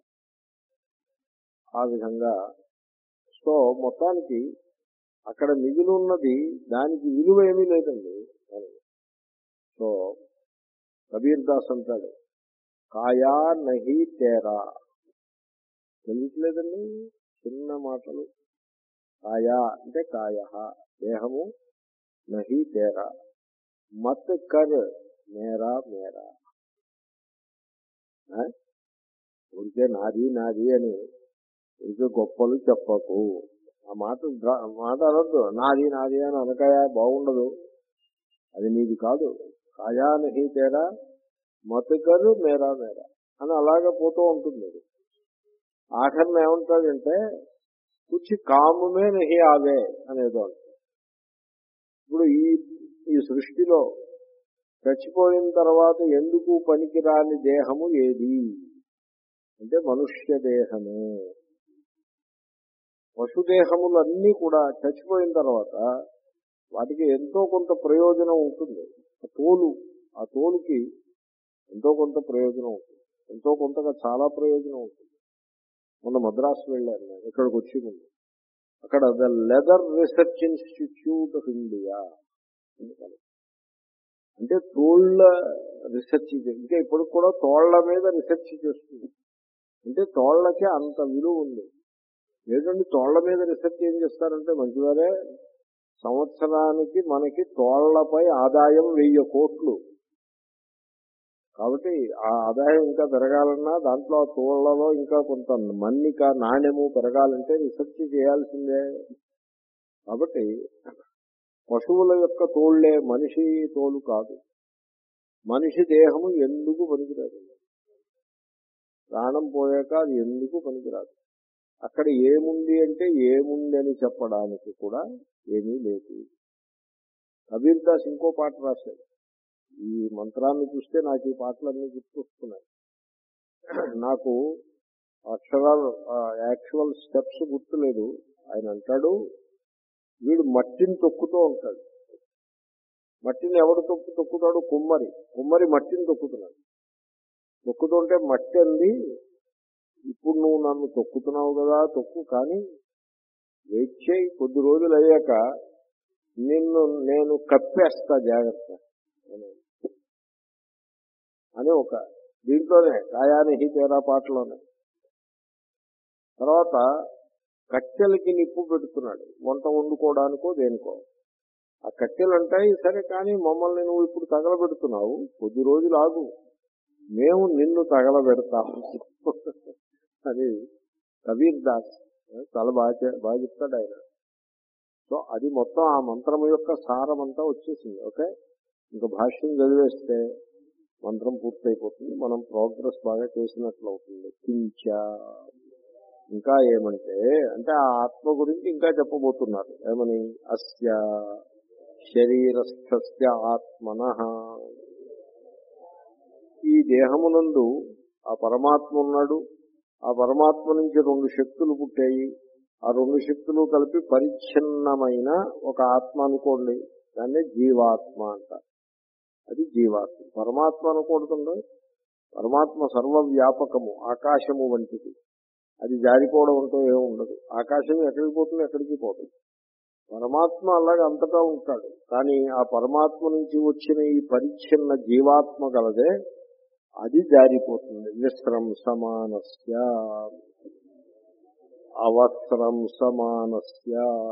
ఆ విధంగా సో మొత్తానికి అక్కడ మిగిలి ఉన్నది దానికి విలువ ఏమీ లేదండి. సో కబీర్ దాస్ అంటాడు, కాయా నహి తేరా. తెలియట్లేదండి చిన్న మాటలు. కాయా అంటే కాయ దేహము, నహి తేరా, మత్ కర్ మేరా మేరా. ఉడికే నాది నాది అని ఉడికే గొప్పలు చెప్పకు. ఆ మాట మాట అనొద్దు. నాది నాది అని అనకాయ బాగుండదు. అది నీది కాదు. కాయా నహి తేరా, మత్ కర్ మేరా మేరా అని అలాగే పోతూ ఉంటుంది. ఆఖరిని ఏమంటాడంటే కుచి కామమే నహి ఆవే అనేదో అంటాడు. ఇప్పుడు ఈ ఈ సృష్టిలో చచ్చిపోయిన తర్వాత ఎందుకు పనికిరాని దేహము ఏది అంటే మనుష్య దేహమే. పశుదేహములన్నీ కూడా చచ్చిపోయిన తర్వాత వాటికి ఎంతో కొంత ప్రయోజనం ఉంటుంది. ఆ తోలు ఆ తోలుకి ఎంతో కొంత ప్రయోజనం ఉంటుంది. ఎంతో కొంతగా చాలా ప్రయోజనం ఉంటుంది. మొన్న మద్రాసు వెళ్ళాను నేను ఇక్కడికి వచ్చి ముందు. అక్కడ the leather research institute of India అంటే తోళ్ల రీసెర్చ్, ఇంకా ఇప్పుడు కూడా తోళ్ల మీద రీసెర్చ్ చేస్తుంది. అంటే తోళ్లకి అంత విలువ ఉంది. లేదండి తోళ్ల మీద రీసెర్చ్ ఏం చేస్తారంటే మంచివారే, సంవత్సరానికి మనకి తోళ్లపై ఆదాయం వెయ్యి కోట్లు. కాబట్టి ఆ ఆదాయం ఇంకా పెరగాలన్నా దాంట్లో ఆ తోళ్లలో ఇంకా కొంత మన్నిక నాణ్యము పెరగాలంటే రీసెర్చ్ చేయాల్సిందే. కాబట్టి పశువుల యొక్క తోళ్లే మనిషి తోలు కాదు. మనిషి దేహము ఎందుకు పనికిరాదు. ప్రాణం పోయాక అది ఎందుకు పనికిరాదు. అక్కడ ఏముంది అంటే ఏముంది అని చెప్పడానికి కూడా ఏమీ లేదు. కబీర్ దాస్ ఇంకో పాట రాశాడు. ఈ మంత్రాన్ని చూస్తే నాకు ఈ పాటలన్నీ గుర్తొస్తున్నాయి. నాకు అక్షరాలు యాక్చువల్ స్టెప్స్ గుర్తులేదు. ఆయన అంటాడు, వీడు మట్టిని తొక్కుతూ ఉంటాడు. మట్టిని ఎవడు తొక్కు తొక్కుతాడు కుమ్మరి. కుమ్మరి మట్టిని తొక్కుతున్నాడు. తొక్కుతుంటే మట్టి అంది, ఇప్పుడు నువ్వు నన్ను తొక్కుతున్నావు కదా తొక్కు, కానీ వెయిట్ చేయి, కొద్ది రోజులు అయ్యాక నిన్ను నేను కప్పేస్తా జాగ్రత్త. అని ఒక దీంట్లోనే కాయానిహి తేరా పాటలోనే. తర్వాత కట్టెలకి నిప్పు పెడుతున్నాడు వంట వండుకోవడానికో దేనికో. ఆ కట్టెలు అంటాయి సరే, కానీ మమ్మల్ని నువ్వు ఇప్పుడు తగలబెడుతున్నావు, కొద్ది రోజులు ఆగు, మేము నిన్ను తగలబెడతాము అని కబీర్ దాస్ చాలా బాగా బాగా చెప్తాడు ఆయన. సో అది మొత్తం ఆ మంత్రం యొక్క సారం అంతా వచ్చేసింది. ఓకే, ఇంకా భాష్యం చదివేస్తే మంత్రం పూర్తయిపోతుంది, మనం ప్రోగ్రెస్ బాగా చేసినట్లు అవుతుంది. కించ ఇంకా ఏమంటే, అంటే ఆ ఆత్మ గురించి ఇంకా చెప్పబోతున్నారు. ఏమని? అస్య శరీరస్థస్య ఆత్మనః, ఈ దేహమునందు ఆ పరమాత్మ ఉన్నాడు. ఆ పరమాత్మ నుంచి రెండు శక్తులు పుట్టాయి. ఆ రెండు శక్తులు కలిపి పరిచ్ఛిన్నమైన ఒక ఆత్మ అనుకోండి, దాన్ని జీవాత్మ అంట. అది జీవాత్మ. పరమాత్మ అనకూడదండి. పరమాత్మ సర్వవ్యాపకము, ఆకాశము వంటిది. అది జారిపోవడం అంటూ ఏమి ఉండదు. ఆకాశం ఎక్కడికి పోతుంది, ఎక్కడికి పోతుంది. పరమాత్మ అలాగే అంతటా ఉంటాడు. కానీ ఆ పరమాత్మ నుంచి వచ్చిన ఈ పరిచ్ఛిన్న జీవాత్మ గలదే, అది జారిపోతుంది. విస్రం సమానస్య అవస్రం సమానస్య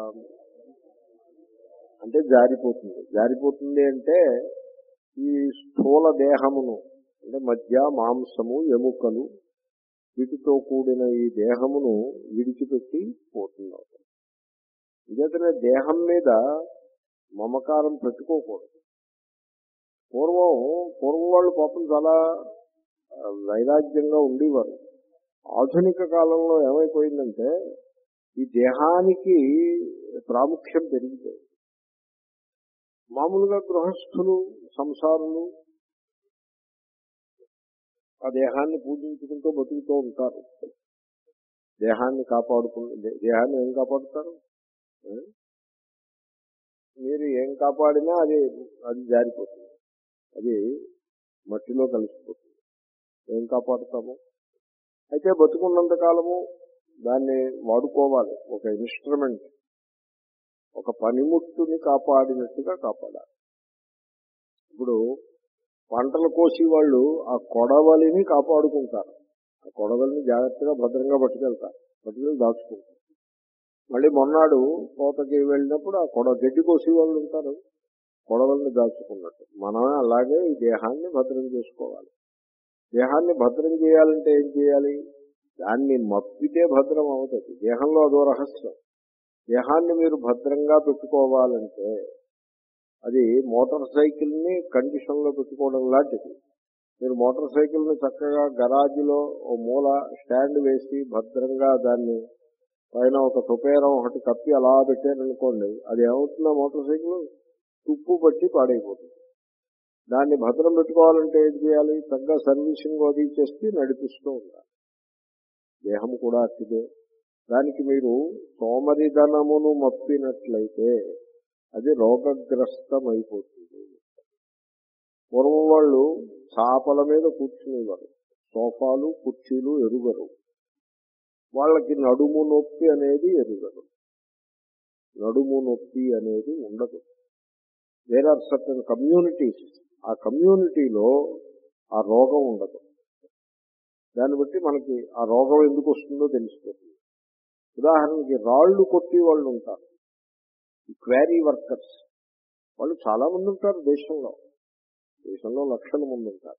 అంటే జారిపోతుంది. జారిపోతుంది అంటే ఈ స్థూల దేహమును, అంటే మధ్య మాంసము ఎముకలు వీటితో కూడిన ఈ దేహమును విడిచిపెట్టి పోతుంది. ఇదైతే దేహం మీద మమకారం పెట్టుకోకూడదు. పూర్వం పూర్వం వాళ్ళు పాపం చాలా వైరాగ్యంగా ఉండేవారు. ఆధునిక కాలంలో ఏమైపోయిందంటే ఈ దేహానికి ప్రాముఖ్యం పెరిగిపోయింది. మామూలుగా గృహస్థులు, సంసారులు ఆ దేహాన్ని పూజించుకుంటూ బతుకుతూ ఉంటారు. దేహాన్ని కాపాడుకుంటూ, దేహాన్ని ఏం కాపాడుతారు? మీరు ఏం కాపాడినా అది అది జారిపోతుంది, అది మట్టిలో కలిసిపోతుంది. ఏం కాపాడుతాము? అయితే బతుకున్నంత కాలము దాన్ని వాడుకోవాలి. ఒక ఇన్స్ట్రుమెంట్, ఒక పనిముట్టుని కాపాడినట్టుగా కాపాడాలి. ఇప్పుడు పంటలు కోసి వాళ్ళు ఆ కొడవలిని కాపాడుకుంటారు. ఆ కొడవలిని జాగ్రత్తగా భద్రంగా పట్టుకెళ్తారు, పట్టుకెళ్ళి దాచుకుంటారు. మళ్ళీ మొన్నాడు కోతకి వెళ్ళినప్పుడు ఆ కొడ గడ్డి కోసి వాళ్ళు ఉంటారు, కొడవలిని దాచుకున్నట్టు. మనమే అలాగే ఈ దేహాన్ని భద్రం చేసుకోవాలి. దేహాన్ని భద్రం చేయాలంటే ఏం చేయాలి? దాన్ని మప్పితే భద్రం అవుతుంది. దేహంలో అదో రహస్యం. దేహాన్ని మీరు భద్రంగా పెట్టుకోవాలంటే అది మోటార్ సైకిల్ని కండిషన్లో పెట్టుకోవడం లాంటిది. మీరు మోటార్ సైకిల్ని చక్కగా గరాజులో ఓ మూల స్టాండ్ వేసి భద్రంగా దాన్ని పైన ఒక తుపేరం ఒకటి కప్పి అలా పెట్టారనుకోండి, అది ఏమవుతుందో మోటార్ సైకిల్ తుప్పు పట్టి పాడైపోతుంది. దాన్ని భద్రం పెట్టుకోవాలంటే ఏం చేయాలి? చక్కగా సర్వీసింగ్ అది చేసి నడిపిస్తూ ఉండాలి. దేహం కూడా అట్టిదే. దానికి మీరు సోమరిధనమును మప్పినట్లయితే అది రోగగ్రస్తమైపోతుంది. పూర్వం వాళ్ళు చాపల మీద కూర్చునేవారు. సోఫాలు, కుర్చీలు ఎరుగరు. వాళ్ళకి నడుము నొప్పి అనేది ఎరుగరు. నడుము నొప్పి అనేది ఉండదు. వేర్ ఆర్ సర్టన్ కమ్యూనిటీస్, ఆ కమ్యూనిటీలో ఆ రోగం ఉండదు. దాన్ని బట్టి మనకి ఆ రోగం ఎందుకు వస్తుందో తెలిసిపోతుంది. ఉదాహరణకి రాళ్లు కొట్టి వాళ్ళు ఉంటారు, క్వారీ వర్కర్స్, వాళ్ళు చాలా మంది ఉంటారు దేశంలో. దేశంలో లక్షల మంది ఉంటారు.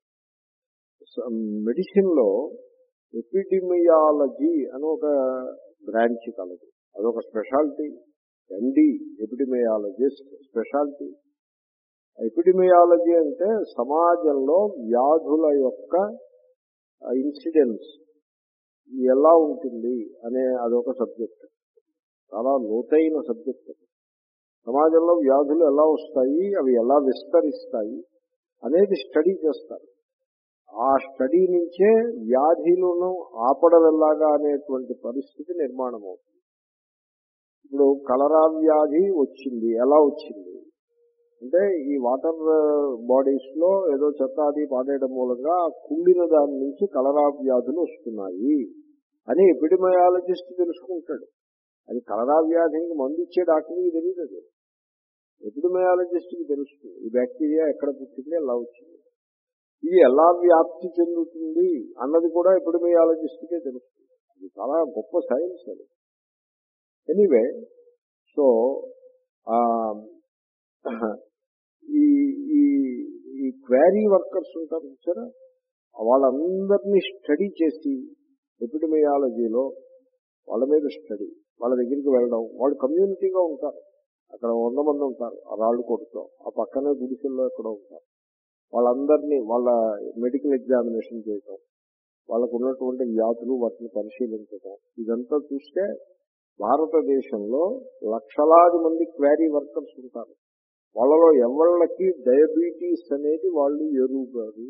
మెడిసిన్ లో ఎపిడిమియాలజీ అని ఒక బ్రాంచ్ కలదు. అదొక speciality. MD epidemiologist speciality. Epidemiology అంటే సమాజంలో వ్యాధుల యొక్క ఇన్సిడెన్స్ ఎలా ఉంటుంది అనే అదొక సబ్జెక్ట్. చాలా లోతైన సబ్జెక్ట్. సమాజంలో వ్యాధులు ఎలా వస్తాయి, అవి ఎలా విస్తరిస్తాయి అనేది స్టడీ చేస్తారు. ఆ స్టడీ నుంచే వ్యాధులను ఆపడం ఎలాగా అనేటువంటి పరిస్థితి నిర్మాణం అవుతుంది. ఇప్పుడు కలరా వ్యాధి వచ్చింది, ఎలా వచ్చింది అంటే ఈ వాటర్ బాడీస్ లో ఏదో చెత్త అది పాడేయడం మూలంగా కుళ్ళిన దాని నుంచి కలరా వ్యాధులు వస్తున్నాయి అని ఎపిడిమియాలజిస్ట్ తెలుసుకుంటాడు. అది కలరా వ్యాధికి మందు ఇచ్చే డాక్టర్కి తెలియదు. అది ఎపిడిమియాలజిస్ట్కి తెలుస్తుంది. ఈ బ్యాక్టీరియా ఎక్కడ పుట్టింది, ఎలా వచ్చింది. ఇది ఎలా వ్యాప్తి చెందుతుంది అన్నది కూడా ఎపిడమియాలజిస్ట్కే తెలుస్తుంది. ఇది చాలా గొప్ప సైన్స్ అది. ఎనీవే, సో ఈ ఈ ఈ క్వారీ వర్కర్స్ ఉంటారు చూసారా, వాళ్ళందరినీ స్టడీ చేసి ఎపిడమియాలజీలో వాళ్ళ మీద స్టడీ, వాళ్ళ దగ్గరికి వెళ్ళడం, వాళ్ళు కమ్యూనిటీగా ఉంటారు, అక్కడ వంద మంది ఉంటారు ఆ రాళ్ళు కొడుతూ, ఆ పక్కనే గుడిసెల్లో ఎక్కడో ఉంటారు, వాళ్ళందరినీ వాళ్ళ మెడికల్ ఎగ్జామినేషన్ చేయటం, వాళ్ళకు ఉన్నటువంటి వ్యాధులు వాటిని పరిశీలించడం, ఇదంతా చూస్తే భారతదేశంలో లక్షలాది మంది క్వారీ వర్కర్స్ ఉంటారు. వాళ్ళలో ఎవళ్ళకి డయాబెటీస్ అనేది వాళ్ళు ఎరుగారు.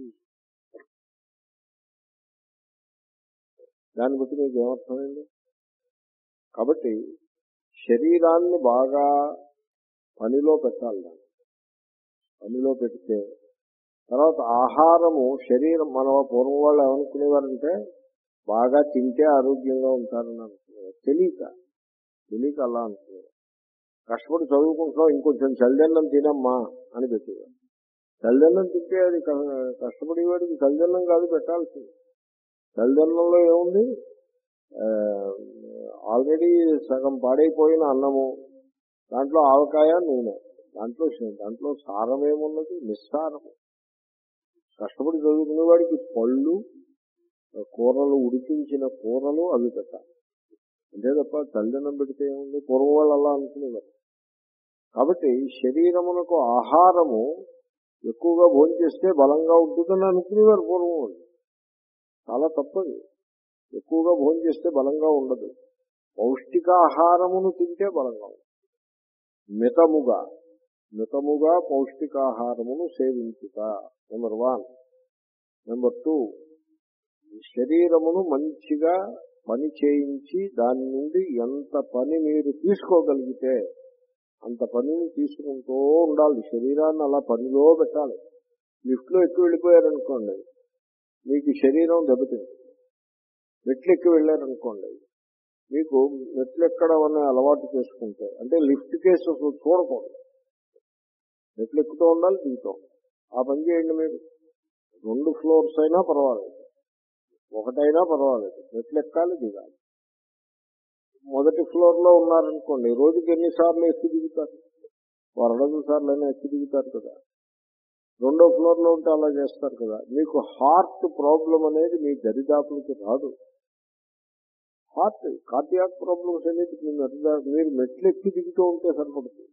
దాన్ని బట్టి మీకు ఏమర్థమైంది? కాబట్టి శరీరాన్ని బాగా పనిలో పెట్టాలి. దాన్ని పనిలో పెడితే తర్వాత ఆహారము, శరీరం, మన పూర్వం వాళ్ళు ఏమనుకునేవారంటే బాగా తింటే ఆరోగ్యంగా ఉంటారని అనుకునేవారు. తెలియక తెలియక అలా అనుకునేవారు. కష్టపడి చదువుకుంటున్నాం, ఇంకొంచెం చలిదన్నం తినమ్మా అని పెట్టేవారు. చలిదన్నం తింటే అది కష్టపడేవాడికి చలిదన్నం కాదు పెట్టాల్సింది. చలిదన్నంలో ఏముంది? ఆల్రెడీ సగం పాడైపోయిన అన్నము, దాంట్లో ఆవకాయ, నూనె, దాంట్లో దాంట్లో సారం ఏమున్నది? నిస్సారము. కష్టపడి చదువుకునే వాడికి పళ్ళు, కూరలు, ఉడికించిన కూరలు అవి పెట్టాలి, అంతే తప్ప చలిదన్నం పెడితే ఏముంది? పూర్వం వాళ్ళు అలా అనుకునేవారు. కాబట్టి శరీరమునకు ఆహారము ఎక్కువగా భోంచేస్తే బలంగా ఉంటుందని అనుకునేవారు పూర్వం వాళ్ళు. చాలా తప్పది. ఎక్కువగా భోంచేస్తే బలంగా ఉండదు. పౌష్టికాహారమును తింటే బలంగా ఉంటుంది. మితముగా మితముగా పౌష్టికాహారమును సేవించుట నెంబర్ వన్. నెంబర్ టూ, శరీరమును మంచిగా పని చేయించి దాని నుండి ఎంత పని మీరు తీసుకోగలిగితే అంత పనిని తీసుకుంటూ ఉండాలి. శరీరాన్ని అలా పనిలో పెట్టాలి. లిఫ్ట్లో ఎక్కువ వెళ్ళిపోయారనుకోండి, మీకు శరీరం దెబ్బతింటుంది. మెట్లు ఎక్కువ వెళ్ళారనుకోండి, మీకు మెట్లు ఎక్కడం అనే అలవాటు చేసుకుంటే, అంటే లిఫ్ట్ కేసు చూడకూడదు, మెట్లు ఎక్కుతూ ఉండాలి, దిగుతూ. ఆ పని చేయండి. మీరు రెండు ఫ్లోర్స్ అయినా పర్వాలేదు, ఒకటైనా పర్వాలేదు, మెట్లు ఎక్కాలి, దిగాలి. మొదటి ఫ్లోర్ లో ఉన్నారనుకోండి, రోజుకి ఎన్నిసార్లు ఎక్కి దిగుతారు? రెండు సార్లు అయినా ఎక్కి దిగుతారు కదా. రెండో ఫ్లోర్ లో ఉంటే అలా చేస్తారు కదా. మీకు హార్ట్ ప్రాబ్లం అనేది మీ దరిదాపులకి రాదు. హార్ట్ కార్డియాక్ ప్రాబ్లమ్స్ అనేది మీ దరిదాపు, మీరు మెట్లు ఎక్కి దిగుతూ ఉంటే సరిపడుతుంది.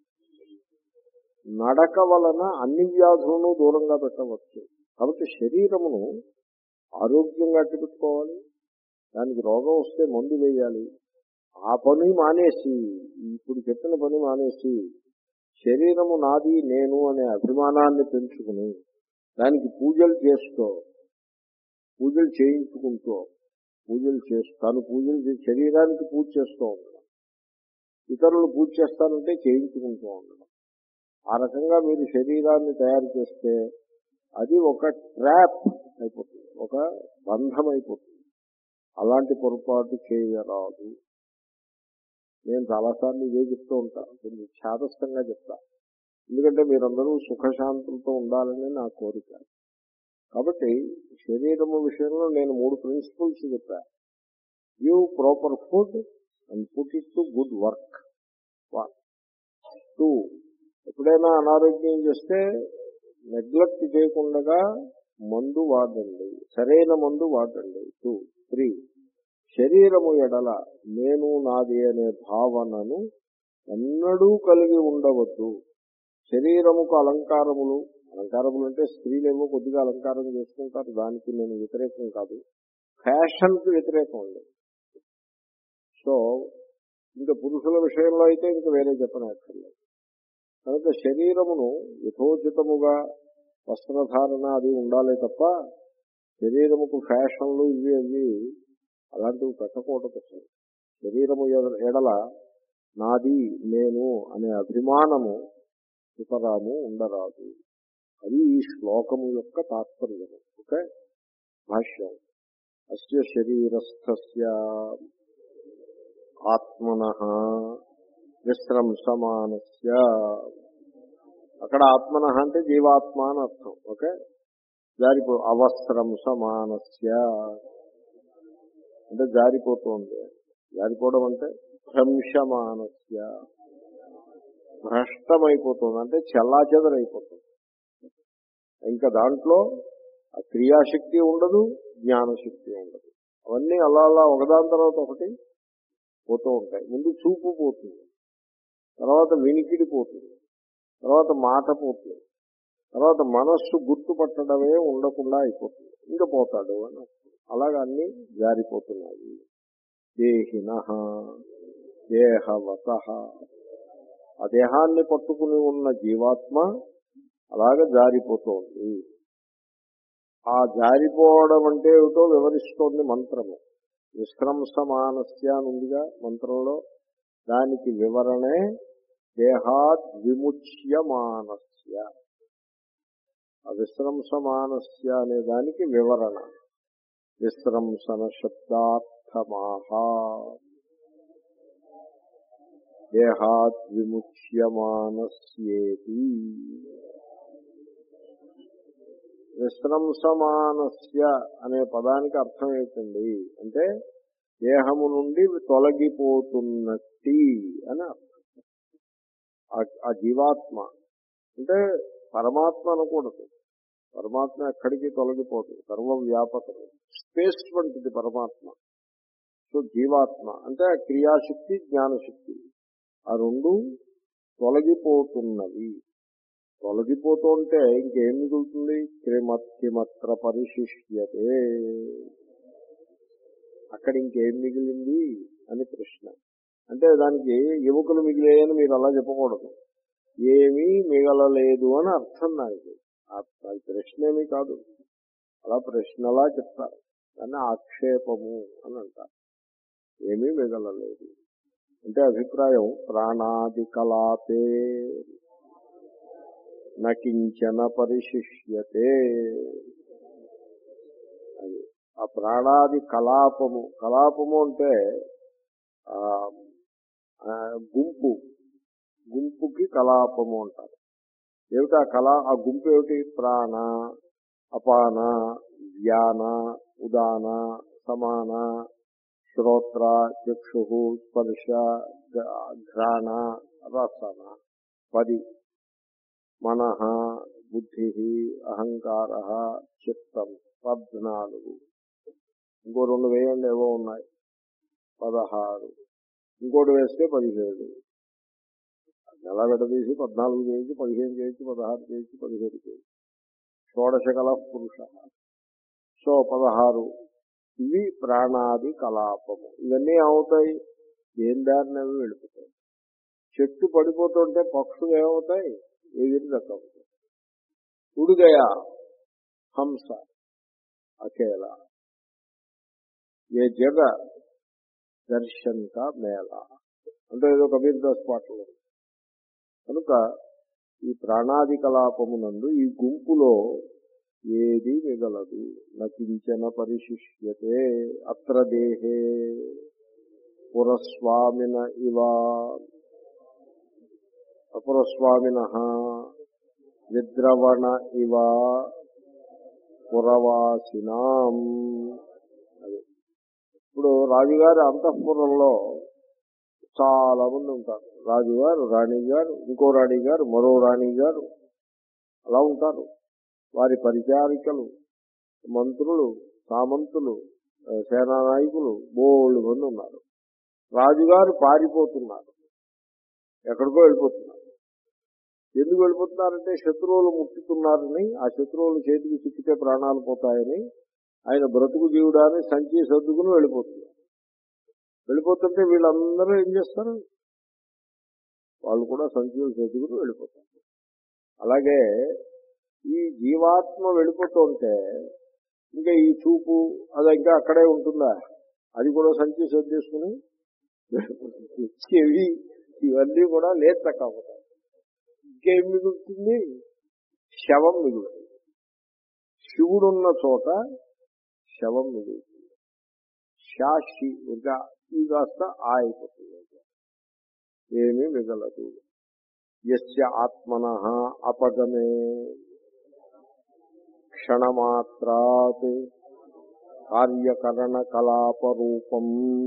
నడక వలన అన్ని వ్యాధులను దూరంగా పెట్టవచ్చు. కాబట్టి శరీరమును ఆరోగ్యంగా పెట్టుకోవాలి. దానికి రోగం వస్తే మందు వేయాలి. ఆ పని మానేసి, ఇప్పుడు చెప్పిన పని మానేసి, శరీరము నాది, నేను అనే అభిమానాన్ని పెంచుకుని దానికి పూజలు చేస్తూ, పూజలు చేయించుకుంటూ, పూజలు చేస్తాను, పూజలు శరీరానికి పూజ చేస్తూ ఉండడం, ఇతరులు పూజ చేస్తానంటే చేయించుకుంటూ ఉండడం. ఆ రకంగా మీరు శరీరాన్ని తయారు చేస్తే అది ఒక ట్రాప్ అయిపోతుంది, ఒక బంధం అయిపోతుంది. అలాంటి పొరపాటు చేయరాదు. నేను చాలాసార్లు ఇదే చెప్తూ ఉంటాను, కొంచెం ఛాదస్తంగా చెప్తా, ఎందుకంటే మీరందరూ సుఖశాంతులతో ఉండాలని నా కోరిక. కాబట్టి శరీరము విషయంలో నేను మూడు ప్రిన్సిపల్స్ చెప్పా. Give proper food and put it to good work. Two, ఎప్పుడైనా అనారోగ్యం చేస్తే నెగ్లెక్ట్ చేయకుండా మందు వాడండి, సరైన మందు వాడండి. టూ త్రీ, శరీరము ఎడల నేను నాది అనే భావనను ఎన్నడూ కలిగి ఉండవద్దు. శరీరముకు అలంకారములు, అలంకారములు అంటే స్త్రీలేమో కొద్దిగా అలంకారం చేసుకుంటారు, దానికి నేను వ్యతిరేకం కాదు, ఫ్యాషన్కి వ్యతిరేకం ఉంది. సో ఇంకా పురుషుల విషయంలో అయితే ఇంకా వేరే చెప్పనక్కర్లేదు. కనుక శరీరమును యథోచితముగా వస్త్రధారణ అది ఉండాలి తప్ప శరీరముకు ఫ్యాషన్లు ఇవి అవి అలాంటివి పెట్టకూడదు. శరీరము ఎడల నాది, నేను అనే అభిమానము సుతరాము ఉండరాదు. అది ఈ శ్లోకము యొక్క తాత్పర్యము. ఓకే, భాష్యం. అస్య శరీరస్థస్య ఆత్మనః విశ్రంసమానస్య, అక్కడ ఆత్మనః అంటే జీవాత్మ అని అర్థం. ఓకే, జారిపో అవస్త్రం సమానస్య అంటే జారిపోతుంది. జారిపోవడం అంటే భ్రంశమానస్య భ్రష్టమైపోతుంది అంటే చెల్లాచెదరైపోతుంది. ఇంకా దాంట్లో ఆ క్రియాశక్తి ఉండదు, జ్ఞానశక్తి ఉండదు. అవన్నీ అలా అలా ఒకదాని తర్వాత ఒకటి పోతూ ఉంటాయి. ముందు చూపు పోతుంది, తర్వాత వినికిడి పోతుంది, తర్వాత మాట పోతుంది, తర్వాత మనస్సు గుర్తుపట్టడమే ఉండకుండా అయిపోతుంది. ఇంకా పోతాడు అని అలాగా అన్ని జారిపోతున్నాయి. దేహిన దేహవత ఆ దేహాన్ని పట్టుకుని ఉన్న జీవాత్మ అలాగే జారిపోతోంది. ఆ జారిపోవడం అంటే ఏమిటో వివరిస్తోంది మంత్రము. విశ్రంసమానస్య నుండిగా మంత్రంలో దానికి వివరణే దేహాద్ విముచ్యమానస్య. ఆ విశ్రంసమానస్య అనే దానికి వివరణ విశ్రంసన శబ్దార్థమాహ దేహాద్ విముచ్యమానస్యేతి. విశ్రంసమానస్య అనే పదానికి అర్థం ఏంటండి అంటే దేహము నుండి తొలగిపోతున్నట్టి అని అర్థం. ఆ జీవాత్మ అంటే పరమాత్మ అనకూడదు. పరమాత్మ ఎక్కడికి తొలగిపోతుంది, సర్వవ్యాపకము, స్పేస్ వంటిది పరమాత్మ. సో జీవాత్మ అంటే క్రియాశక్తి జ్ఞానశక్తి ఆ రెండు తొలగిపోతున్నవి. తొలగిపోతుంటే ఇంకేం మిగులుతుంది? కిమత్ర పరిశిష్యతే. అక్కడ ఇంకేం మిగిలింది అని ప్రశ్న. అంటే దానికి ఎముకలు మిగిలేయని మీరు అలా చెప్పకూడదు. ఏమీ మిగలలేదు అని అర్థం. దానికి అది ప్రశ్న ఏమీ కాదు, అలా ప్రశ్నలా చెప్తారు. దాన్ని ఆక్షేపము అని అంటారు. ఏమీ మిగలలేదు అంటే అభిప్రాయం ప్రాణాది కలాపే నకించన పరిశిష్యతే. అది ఆ ప్రాణాది కలాపము. కలాపము అంటే గుంపు, గుంపుకి కలాపము అంటారు. ఏమిటి ఆ కళ? ఆ గుంపు ఏమిటి? ప్రాణ, అపాన, వ్యాన, ఉదాన, సమాన, శ్రోత్ర, చక్షు, స్పర్శ, ఘ్రాణ, రసన. పది. మనః, బుద్ధి, అహంకార, చిత్తం. పద్నాలుగు. ఇంకో రెండు వేయండి, ఏవో ఉన్నాయి. పదహారు. ఇంకోటి వేస్తే పదిహేడు. నెల విడదీసి పద్నాలుగు చేయొచ్చు, పదిహేను చేయొచ్చు, పదహారు చేయొచ్చు, పదిహేడు చేయొచ్చు. షోడశ కళ పురుష. సో పదహారు. ఇవి ప్రాణాది కలాపము. ఇవన్నీ అవుతాయి, ఏం దారినవి వెళ్ళిపోతాయి. చెట్టు పడిపోతుంటే పక్షులు ఏమవుతాయి? ఎగిరి దక్కవుతాయి. ఉడిగయా హంస అకేలా ఏ జగ దర్శన్ కా మేళా అంటే ఏదో కబీర్ దాస్ పాటలు. కనుక ఈ ప్రాణాది కలాపమునందు ఈ గుంపులో ఏది మిగలదు. నకించన పరిశిష్యతే. అత్ర దేహే పురస్వామిన ఇవా అపురస్వామిన విద్రవణ ఇవ పురవాసినాం. అది ఇప్పుడు రాజుగారి అంతఃపురంలో చాలా మంది ఉంటారు. రాజుగారు, రాణి గారు, ఇంకో రాణి గారు, మరో రాణి గారు అలా ఉంటారు. వారి పరిచారికలు, మంత్రులు, సామంతులు, సేనా నాయకులు బోళ్ళు మంది ఉన్నారు. రాజుగారు పారిపోతున్నారు, ఎక్కడికో వెళ్ళిపోతున్నారు. ఎందుకు వెళ్ళిపోతున్నారంటే శత్రువులు ముట్టుతున్నారని, ఆ శత్రువులు చేతికి చిక్కితే ప్రాణాలు పోతాయని ఆయన బ్రతుకు జీవుడాన్ని సంచి సర్దుకుని వెళ్ళిపోతున్నారు. వెళ్ళిపోతుంటే వీళ్ళందరూ ఏం చేస్తారు? వాళ్ళు కూడా సంచులు సర్దుకుని వెళ్ళిపోతారు. అలాగే ఈ జీవాత్మ వెళ్ళిపోతుంటే ఇంకా ఈ చూపు అది ఇంకా అక్కడే ఉంటుందా? అది కూడా సంచి సర్దేసుకుని చెవి ఇవన్నీ కూడా లేత కాకపోతాయి. ఇంకేం మిగులుతుంది? శవం మిగులుతుంది. శివుడున్న చోట శవం మిగులుతుంది. శాషి ఇంకా ఈ కాస్త ఆ అయిపోతుంది. ఏమీ మిగలదు. యస్య ఆత్మనః అపగమే క్షణమాత్రాత్ కార్యకరణ కలాపరూపం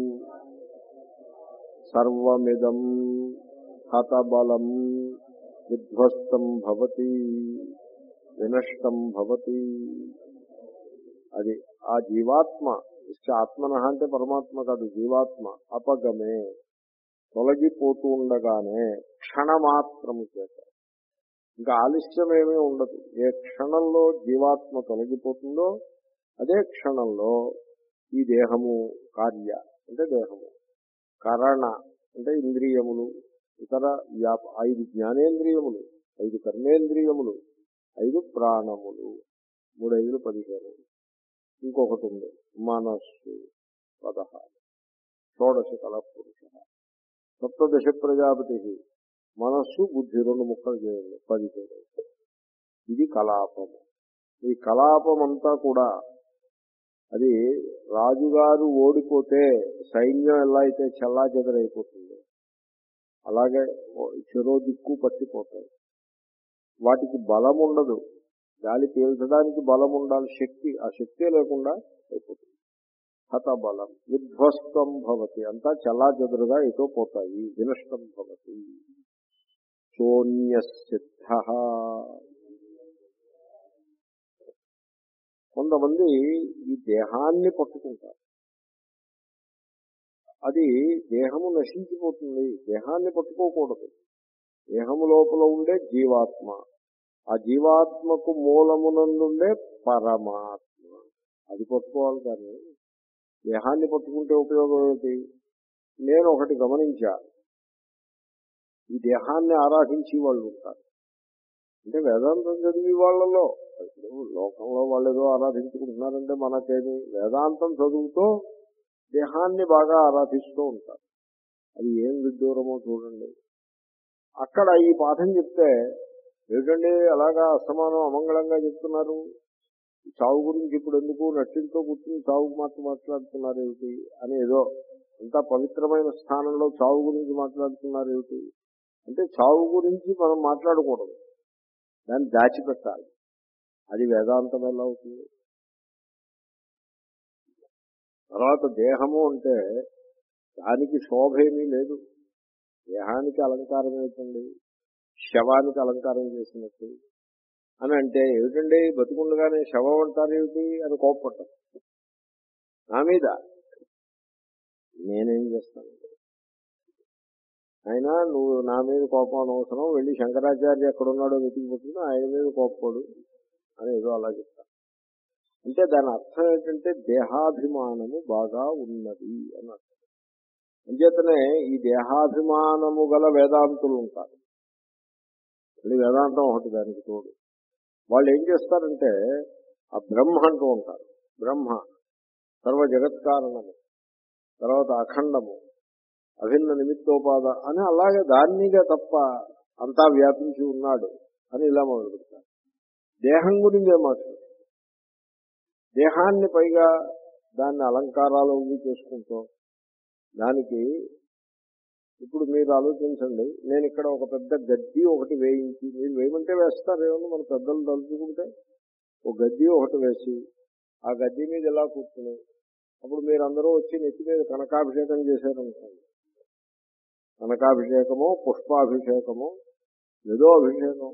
సర్వమిదం హతబలం విధ్వస్తం భవతి వినష్టం భవతి. అది ఆ జీవాత్మ, ఆత్మన అంటే పరమాత్మ కాదు, జీవాత్మ అపగమే తొలగిపోతూ ఉండగానే క్షణమాత్రము చేత, ఇంకా ఆలస్యం ఏమీ ఉండదు. ఏ క్షణంలో జీవాత్మ తొలగిపోతుందో అదే క్షణంలో ఈ దేహము కార్య అంటే దేహము, కరణ అంటే ఇంద్రియములు, ఇతర వ్యాప ఐదు జ్ఞానేంద్రియములు, ఐదు కర్మేంద్రియములు, ఐదు ప్రాణములు, మూడు ఐదులు పదిహేను, ఇంకొకటి ఉంది మనస్సు పదహారు, షోడశ కళ పురుష, సప్తదశ ప్రజాపతి, మనస్సు బుద్ధి రెండు ముక్కలు చేయండి పదిహేను. ఇది కలాపము. ఈ కలాపమంతా కూడా అది రాజుగారు ఓడిపోతే సైన్యం ఎలా అయితే చల్లా చెదరైపోతుంది అలాగే చెరో దిక్కు పట్టిపోతాయి. వాటికి బలం ఉండదు, గాలి పీల్చడానికి బలం ఉండాలి, శక్తి, ఆ శక్తే లేకుండా అయిపోతుంది. హత బలం విధ్వస్తం భవతి, అంతా చల్లా చెదరుగా ఎటో పోతాయి. వినష్టం భవతి శూన్యసిద్ధ. కొంతమంది ఈ దేహాన్ని పట్టుకుంటారు, అది దేహము నశించిపోతుంది, దేహాన్ని పట్టుకోకూడదు. దేహము లోపల ఉండే జీవాత్మ, ఆ జీవాత్మకు మూలమునందుండే పరమాత్మ, అది పట్టుకోవాలి. కానీ దేహాన్ని పట్టుకుంటే ఉపయోగం ఏమిటి? నేను ఒకటి గమనించా, ఈ దేహాన్ని ఆరాధించి వాళ్ళు ఉంటారు. అంటే వేదాంతం చదివి వాళ్ళలో, ఇప్పుడు లోకంలో వాళ్ళు ఏదో ఆరాధించుకుంటున్నారంటే మనకేమి, వేదాంతం చదువుతూ దేహాన్ని బాగా ఆరాధిస్తూ ఉంటారు. అది ఏం విడ్డూరమో చూడండి. అక్కడ ఈ పాఠం చెప్తే ఏమిటండి అలాగా అసమానం అమంగళంగా చెప్తున్నారు, చావు గురించి ఇప్పుడు ఎందుకు నట్టింతో కూర్చుని చావుకు మాత్రం మాట్లాడుతున్నారు ఏమిటి అని, ఏదో అంతా పవిత్రమైన స్థానంలో చావు గురించి మాట్లాడుతున్నారు ఏమిటి అంటే, చావు గురించి మనం మాట్లాడకూడదు, దాన్ని దాచిపెట్టాలి. అది వేదాంతం ఎలా అవుతుంది? తర్వాత దేహము అంటే దానికి శోభ ఏమీ లేదు. దేహానికి అలంకారం ఏంటండి? శవానికి అలంకారం చేసినట్టు అని అంటే ఏమిటండి, బతుకుండగానే శవం అంటారు ఏమిటి అని కోప్పట్టారు నా మీద. నేనేం చేస్తాను? అయినా నువ్వు నా మీద కోపం అనవసరం, వెళ్ళి శంకరాచార్య ఎక్కడున్నాడో వెతికి పుట్టిన ఆయన మీద కోప్పడు అని ఏదో అలా చెప్తాను. అంటే దాని అర్థం ఏంటంటే దేహాభిమానము బాగా ఉన్నది అని అర్థం. అంచేతనే ఈ దేహాభిమానము గల వేదాంతులు ఉంటారు. మళ్ళీ వేదాంతం ఒకటి దానికి తోడు. వాళ్ళు ఏం చేస్తారంటే ఆ బ్రహ్మ అంటూ ఉంటారు, బ్రహ్మ సర్వ జగత్కారణము, తర్వాత అఖండము, అభిన్న నిమిత్తోపాద అని అలాగే దాన్నిగా తప్ప అంతా వ్యాపించి ఉన్నాడు అని ఇలా మొదలు పెడతారు. దేహం గురించి ఏం మాట్లాడు, దేహాన్ని పైగా దాన్ని అలంకారాలు ఇవి చేసుకుంటూ దానికి. ఇప్పుడు మీరు ఆలోచించండి, నేను ఇక్కడ ఒక పెద్ద గడ్డి ఒకటి వేయించి, మీరు వేయమంటే వేస్తారేమో, మన పెద్దలు తలుచుకుంటే ఒక గడ్డి ఒకటి వేసి ఆ గడ్డి మీద ఎలా కూర్చుని అప్పుడు మీరందరూ వచ్చి నెత్తి మీద కనకాభిషేకం చేశారనుకోండి, కనకాభిషేకము పుష్పాభిషేకము ఏదో అభిషేకం,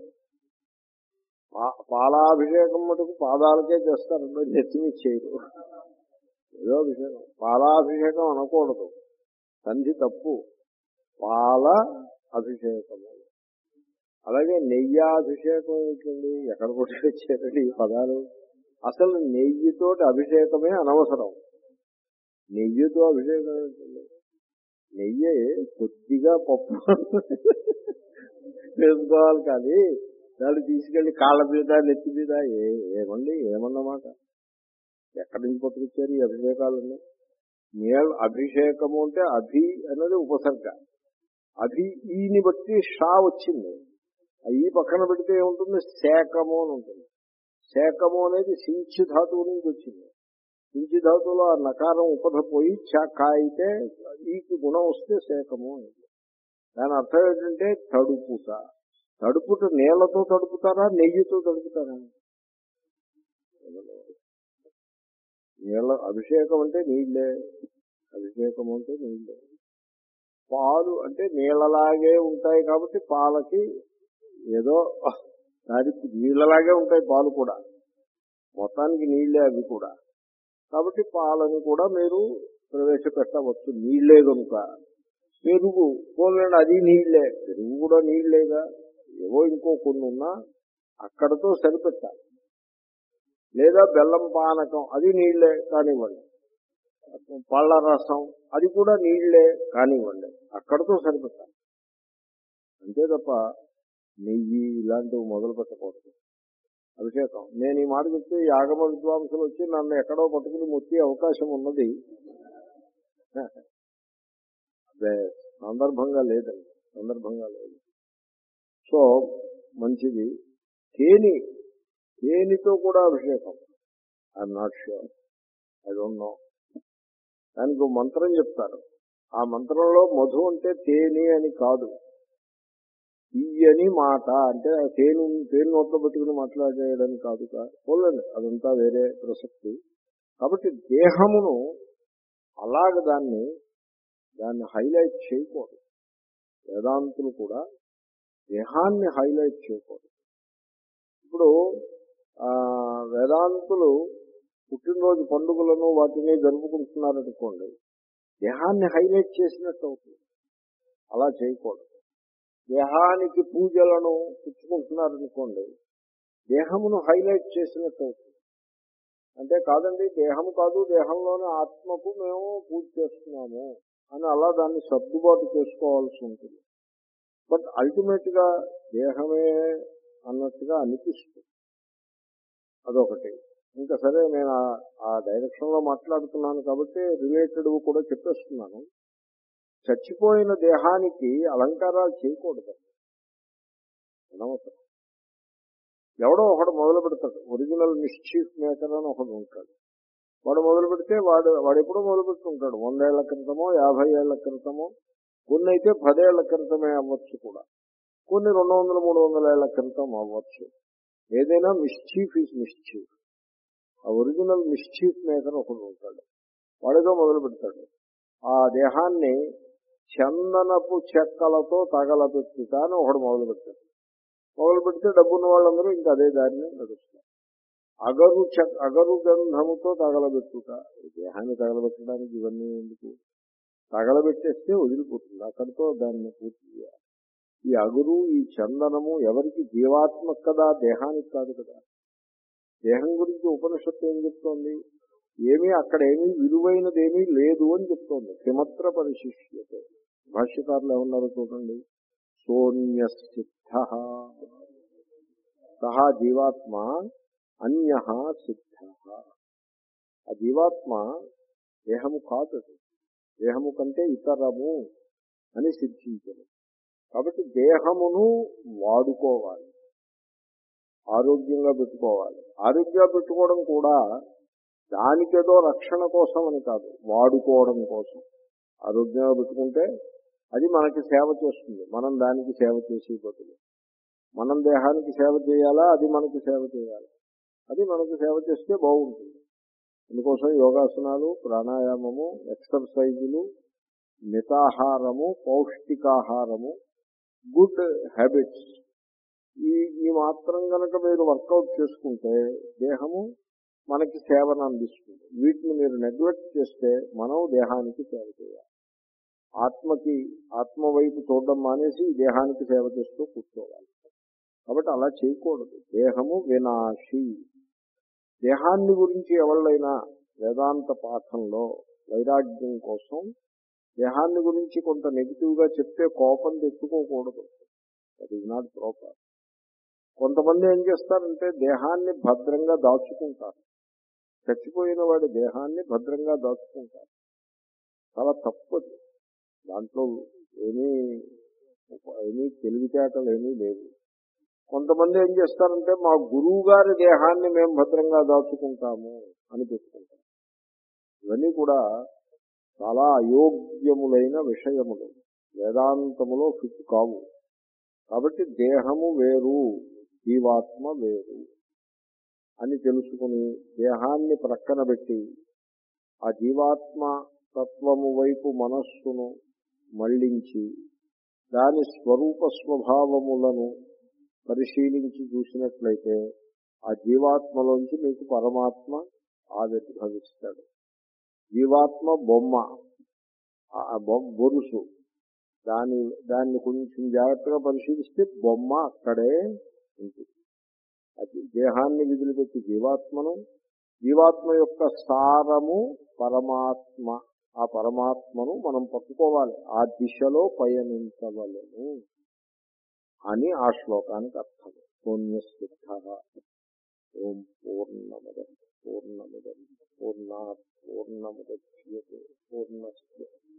పాలాభిషేకం మటుకు పాదాలకే చేస్తారంటే నెత్తి మీద చేయరు, ఏదో అభిషేకం. పాలాభిషేకం అనకూడదు, సంధి తప్పు, పాల అభిషేకము. అలాగే నెయ్యాభిషేకం ఏంటండి, ఎక్కడ కొట్టుకొచ్చారండి ఈ పదాలు? అసలు నెయ్యితో అభిషేకమే అనవసరం. నెయ్యితో అభిషేకం ఏంటండి? నెయ్యి కొద్దిగా పప్పు వేసుకోవాలి, కానీ దాన్ని తీసుకెళ్లి కాళ్ళ మీద నెత్తి మీద ఏమండి ఏమన్నమాట? ఎక్కడి నుంచి పట్టుకొచ్చారు ఈ అభిషేకాలన్నీ? నే అభిషేకము అంటే అభి అనేది ఉపసర్గ, అభి ఈని బట్టి షా వచ్చింది, ఈ పక్కన పెడితే ఏముంటుంది? శేకము అని ఉంటుంది. శేకము అనేది సించి ధాతువు నుంచి వచ్చింది. సించి ధాతువులో ఆ నకారం ఉపధపోయి కా అయితే ఈకి గుణం వస్తే శేకము అని. దాని అర్థం ఏంటంటే తడుపుట. తడుపుట నీళ్లతో తడుపుతారా, నెయ్యితో తడుపుతారా? నీళ్ళ అభిషేకం అంటే నీళ్ళే, అభిషేకం అంటే నీళ్ళే. పాలు అంటే నీళ్ళలాగే ఉంటాయి కాబట్టి పాలకి ఏదో దానికి నీళ్ళలాగే ఉంటాయి పాలు కూడా, మొత్తానికి నీళ్ళే అవి కూడా. కాబట్టి పాలని కూడా మీరు ప్రవేశపెట్టవచ్చు, నీళ్ళే కనుక. పెరుగు పోలేండి, అది నీళ్ళే, పెరుగు కూడా నీళ్ళేగా, ఏవో ఇంకో కొన్ని ఉన్నా అక్కడతో సరిపెట్టాలి. లేదా బెల్లం పానకం, అది నీళ్ళే కానివ్వండి. పళ్ళ రసం, అది కూడా నీళ్ళే కానివ్వండి, అక్కడతో సరిపెట్టాలి. అంతే తప్ప నెయ్యి ఇలాంటివి మొదలు పెట్టకూడదు. అభిషేకం నేను ఈ మాట చెప్తే ఈ ఆగమ విద్వాంసులు వచ్చి నన్ను ఎక్కడో పట్టుకుని మొత్తే అవకాశం ఉన్నది. అదే సందర్భంగా లేదండి, సందర్భంగా లేదు. సో మంచిది. తేనె, తేనెతో కూడా అభిషేకం, I'm not sure, I don't know. దానికి మంత్రం చెప్తారు. ఆ మంత్రంలో మధు అంటే తేనె అని కాదు, తీయని మాట అంటే తేను తేను నోట్లో పెట్టుకుని మాట్లాడేయడం కాదు. పోలేదు, అదంతా వేరే ప్రసక్తి. కాబట్టి దేహమును అలాగ దాన్ని దాన్ని హైలైట్ చేయకూడదు. వేదాంతులు కూడా దేహాన్ని హైలైట్ చేయకూడదు. ఇప్పుడు వేదాంతులు పుట్టినరోజు పండుగలను వాటిని జరుపుకుంటున్నారనుకోండి, దేహాన్ని హైలైట్ చేసినట్టు అవుతుంది. అలా చేయకూడదు. దేహానికి పూజలను పుచ్చుకుంటున్నారనుకోండి, దేహమును హైలైట్ చేసినట్టు అవుతుంది. అంటే కాదండి, దేహము కాదు, దేహంలోని ఆత్మకు మేము పూజ చేస్తున్నాము అని అలా దాన్ని సర్దుబాటు చేసుకోవాల్సి ఉంటుంది. బట్ అల్టిమేట్ గా దేహమే అన్నట్టుగా అనిపిస్తుంది. అదొకటి. ఇంకా సరే, నేను ఆ డైరెక్షన్ లో మాట్లాడుతున్నాను కాబట్టి రిలేటెడ్ కూడా చెప్పేస్తున్నాను. చచ్చిపోయిన దేహానికి అలంకారాలు చేయకూడదు, అనవసరం. ఎవడో ఒకడు మొదలు పెడతాడు, ఒరిజినల్ మిస్చీఫ్ మేకర్ అని ఒకడు ఉంటాడు. వాడు మొదలు పెడితే వాడు వాడు ఎప్పుడో మొదలు పెడుతుంటాడు, వందేళ్ల క్రితమో యాభై ఏళ్ల క్రితమో, కొన్ని అయితే పదేళ్ల క్రితమే అవ్వచ్చు కూడా, కొన్ని రెండు వందల మూడు వందల ఏళ్ల క్రితం అవ్వచ్చు. ఏదైనా మిస్చీఫ్ ఈజ్ మిస్చీఫ్. ఆ ఒరిజినల్ మిస్చీఫ్ మేకర్ ఒకడు ఉంటాడు. వాడితో మొదలు పెడతాడు, ఆ దేహాన్ని చందనపు చెక్కలతో తగలబెట్టుట అని ఒకడు మొదలు పెడతాడు. మొదలు పెడితే డబ్బున్న వాళ్ళందరూ ఇంకా అదే దారిని నడుస్తారు. అగరు చె అగరు గంధముతో తగలబెట్టుట, దేహాన్ని తగలబెట్టడానికి ఇవన్నీ ఎందుకు? తగలబెట్టేస్తే వదిలిపోతుంది, అక్కడితో దాన్ని పూర్తి చేయాలి. ఈ అగురు, ఈ చందనము ఎవరికి? జీవాత్మకు కదా, దేహానికి కాదు కదా. దేహం గురించి ఉపనిషత్తు ఏం చెప్తోంది? ఏమీ అక్కడ ఏమీ విలువైనదేమీ లేదు అని చెప్తోంది. కిమత్ర పరిశిష్యతే. భాష్యకారులు ఏమన్నారో చూడండి. సోన్యసిద్ధ సహా జీవాత్మ అన్యః సిద్ధ. ఆ జీవాత్మ దేహము కాదు, దేహము కంటే ఇతరము అని సిద్ధించదు. కాబట్టి దేహమును వాడుకోవాలి, ఆరోగ్యంగా పెట్టుకోవాలి. ఆరోగ్యంగా పెట్టుకోవడం కూడా దానికేదో రక్షణ కోసం అని కాదు, వాడుకోవడం కోసం. ఆరోగ్యంగా పెట్టుకుంటే అది మనకి సేవ చేస్తుంది, మనం దానికి సేవ చేసే బదులు. మనం దేహానికి సేవ చేయాలా, అది మనకి సేవ చేయాలి. అది మనకి సేవ చేస్తే బాగుంటుంది. అందుకోసం యోగాసనాలు, ప్రాణాయామము, ఎక్సర్సైజులు, మితాహారము, పౌష్టికాహారము, గుడ్ హ్యాబిట్స్, ఈ ఈ మాత్రం కనుక మీరు వర్కౌట్ చేసుకుంటే దేహము మనకి సేవను అందిస్తుంది. వీటిని మీరు నెగ్లెక్ట్ చేస్తే మనం దేహానికి సేవ చేయాలి. ఆత్మకి ఆత్మ వైపు చూడడం మానేసి దేహానికి సేవ చేస్తూ కూర్చోవాలి. కాబట్టి అలా చేయకూడదు. దేహము వినాశి. దేహాన్ని గురించి ఎవళ్ళైనా వేదాంత పాఠంలో వైరాగ్యం కోసం దేహాన్ని గురించి కొంత నెగిటివ్ గా చెప్తే కోపం తెచ్చుకోకూడదు. That is not proper. కొంతమంది ఏం చేస్తారంటే దేహాన్ని భద్రంగా దాచుకుంటారు. చచ్చిపోయిన వాడి దేహాన్ని భద్రంగా దాచుకుంటారు. చాలా తప్పదు. దాంట్లో ఏమీ ఏమీ తెలివితేటలు ఏమీ లేవు. కొంతమంది ఏం చేస్తారంటే మా గురువు గారి దేహాన్ని మేము భద్రంగా దాచుకుంటాము అని పెట్టుకుంటారు. ఇవన్నీ కూడా చాలా అయోగ్యములైన విషయములు, వేదాంతములో ఫిట్ కావు. కాబట్టి దేహము వేరు, జీవాత్మ వేరు. అని తెలుసుకుని దేహాన్ని ప్రక్కన పెట్టి ఆ జీవాత్మ తత్వము వైపు మనస్సును మళ్లించి దాని స్వరూప స్వభావములను పరిశీలించి చూసినట్లయితే ఆ జీవాత్మలోంచి మీకు పరమాత్మ ఆవిర్భవిస్తాడు. జీవాత్మ బొమ్మ, ఆ బొమ్మ బొరుసు, దాని దాన్ని కొంచెం జాగ్రత్తగా పరిశీలిస్తే బొమ్మ అక్కడే ఉంటుంది. అది దేహాన్ని విదిలిపెట్టి జీవాత్మను, జీవాత్మ యొక్క సారము పరమాత్మ, ఆ పరమాత్మను మనం పట్టుకోవాలి, ఆ దిశలో పయనించవలెను అని ఆ శ్లోకానికి అర్థం. పుణ్యసిద్ధ. ఓం పూర్ణమద పూర్ణమిదం పూర్ణాత్ పూర్ణముద్యతే పూర్ణస్య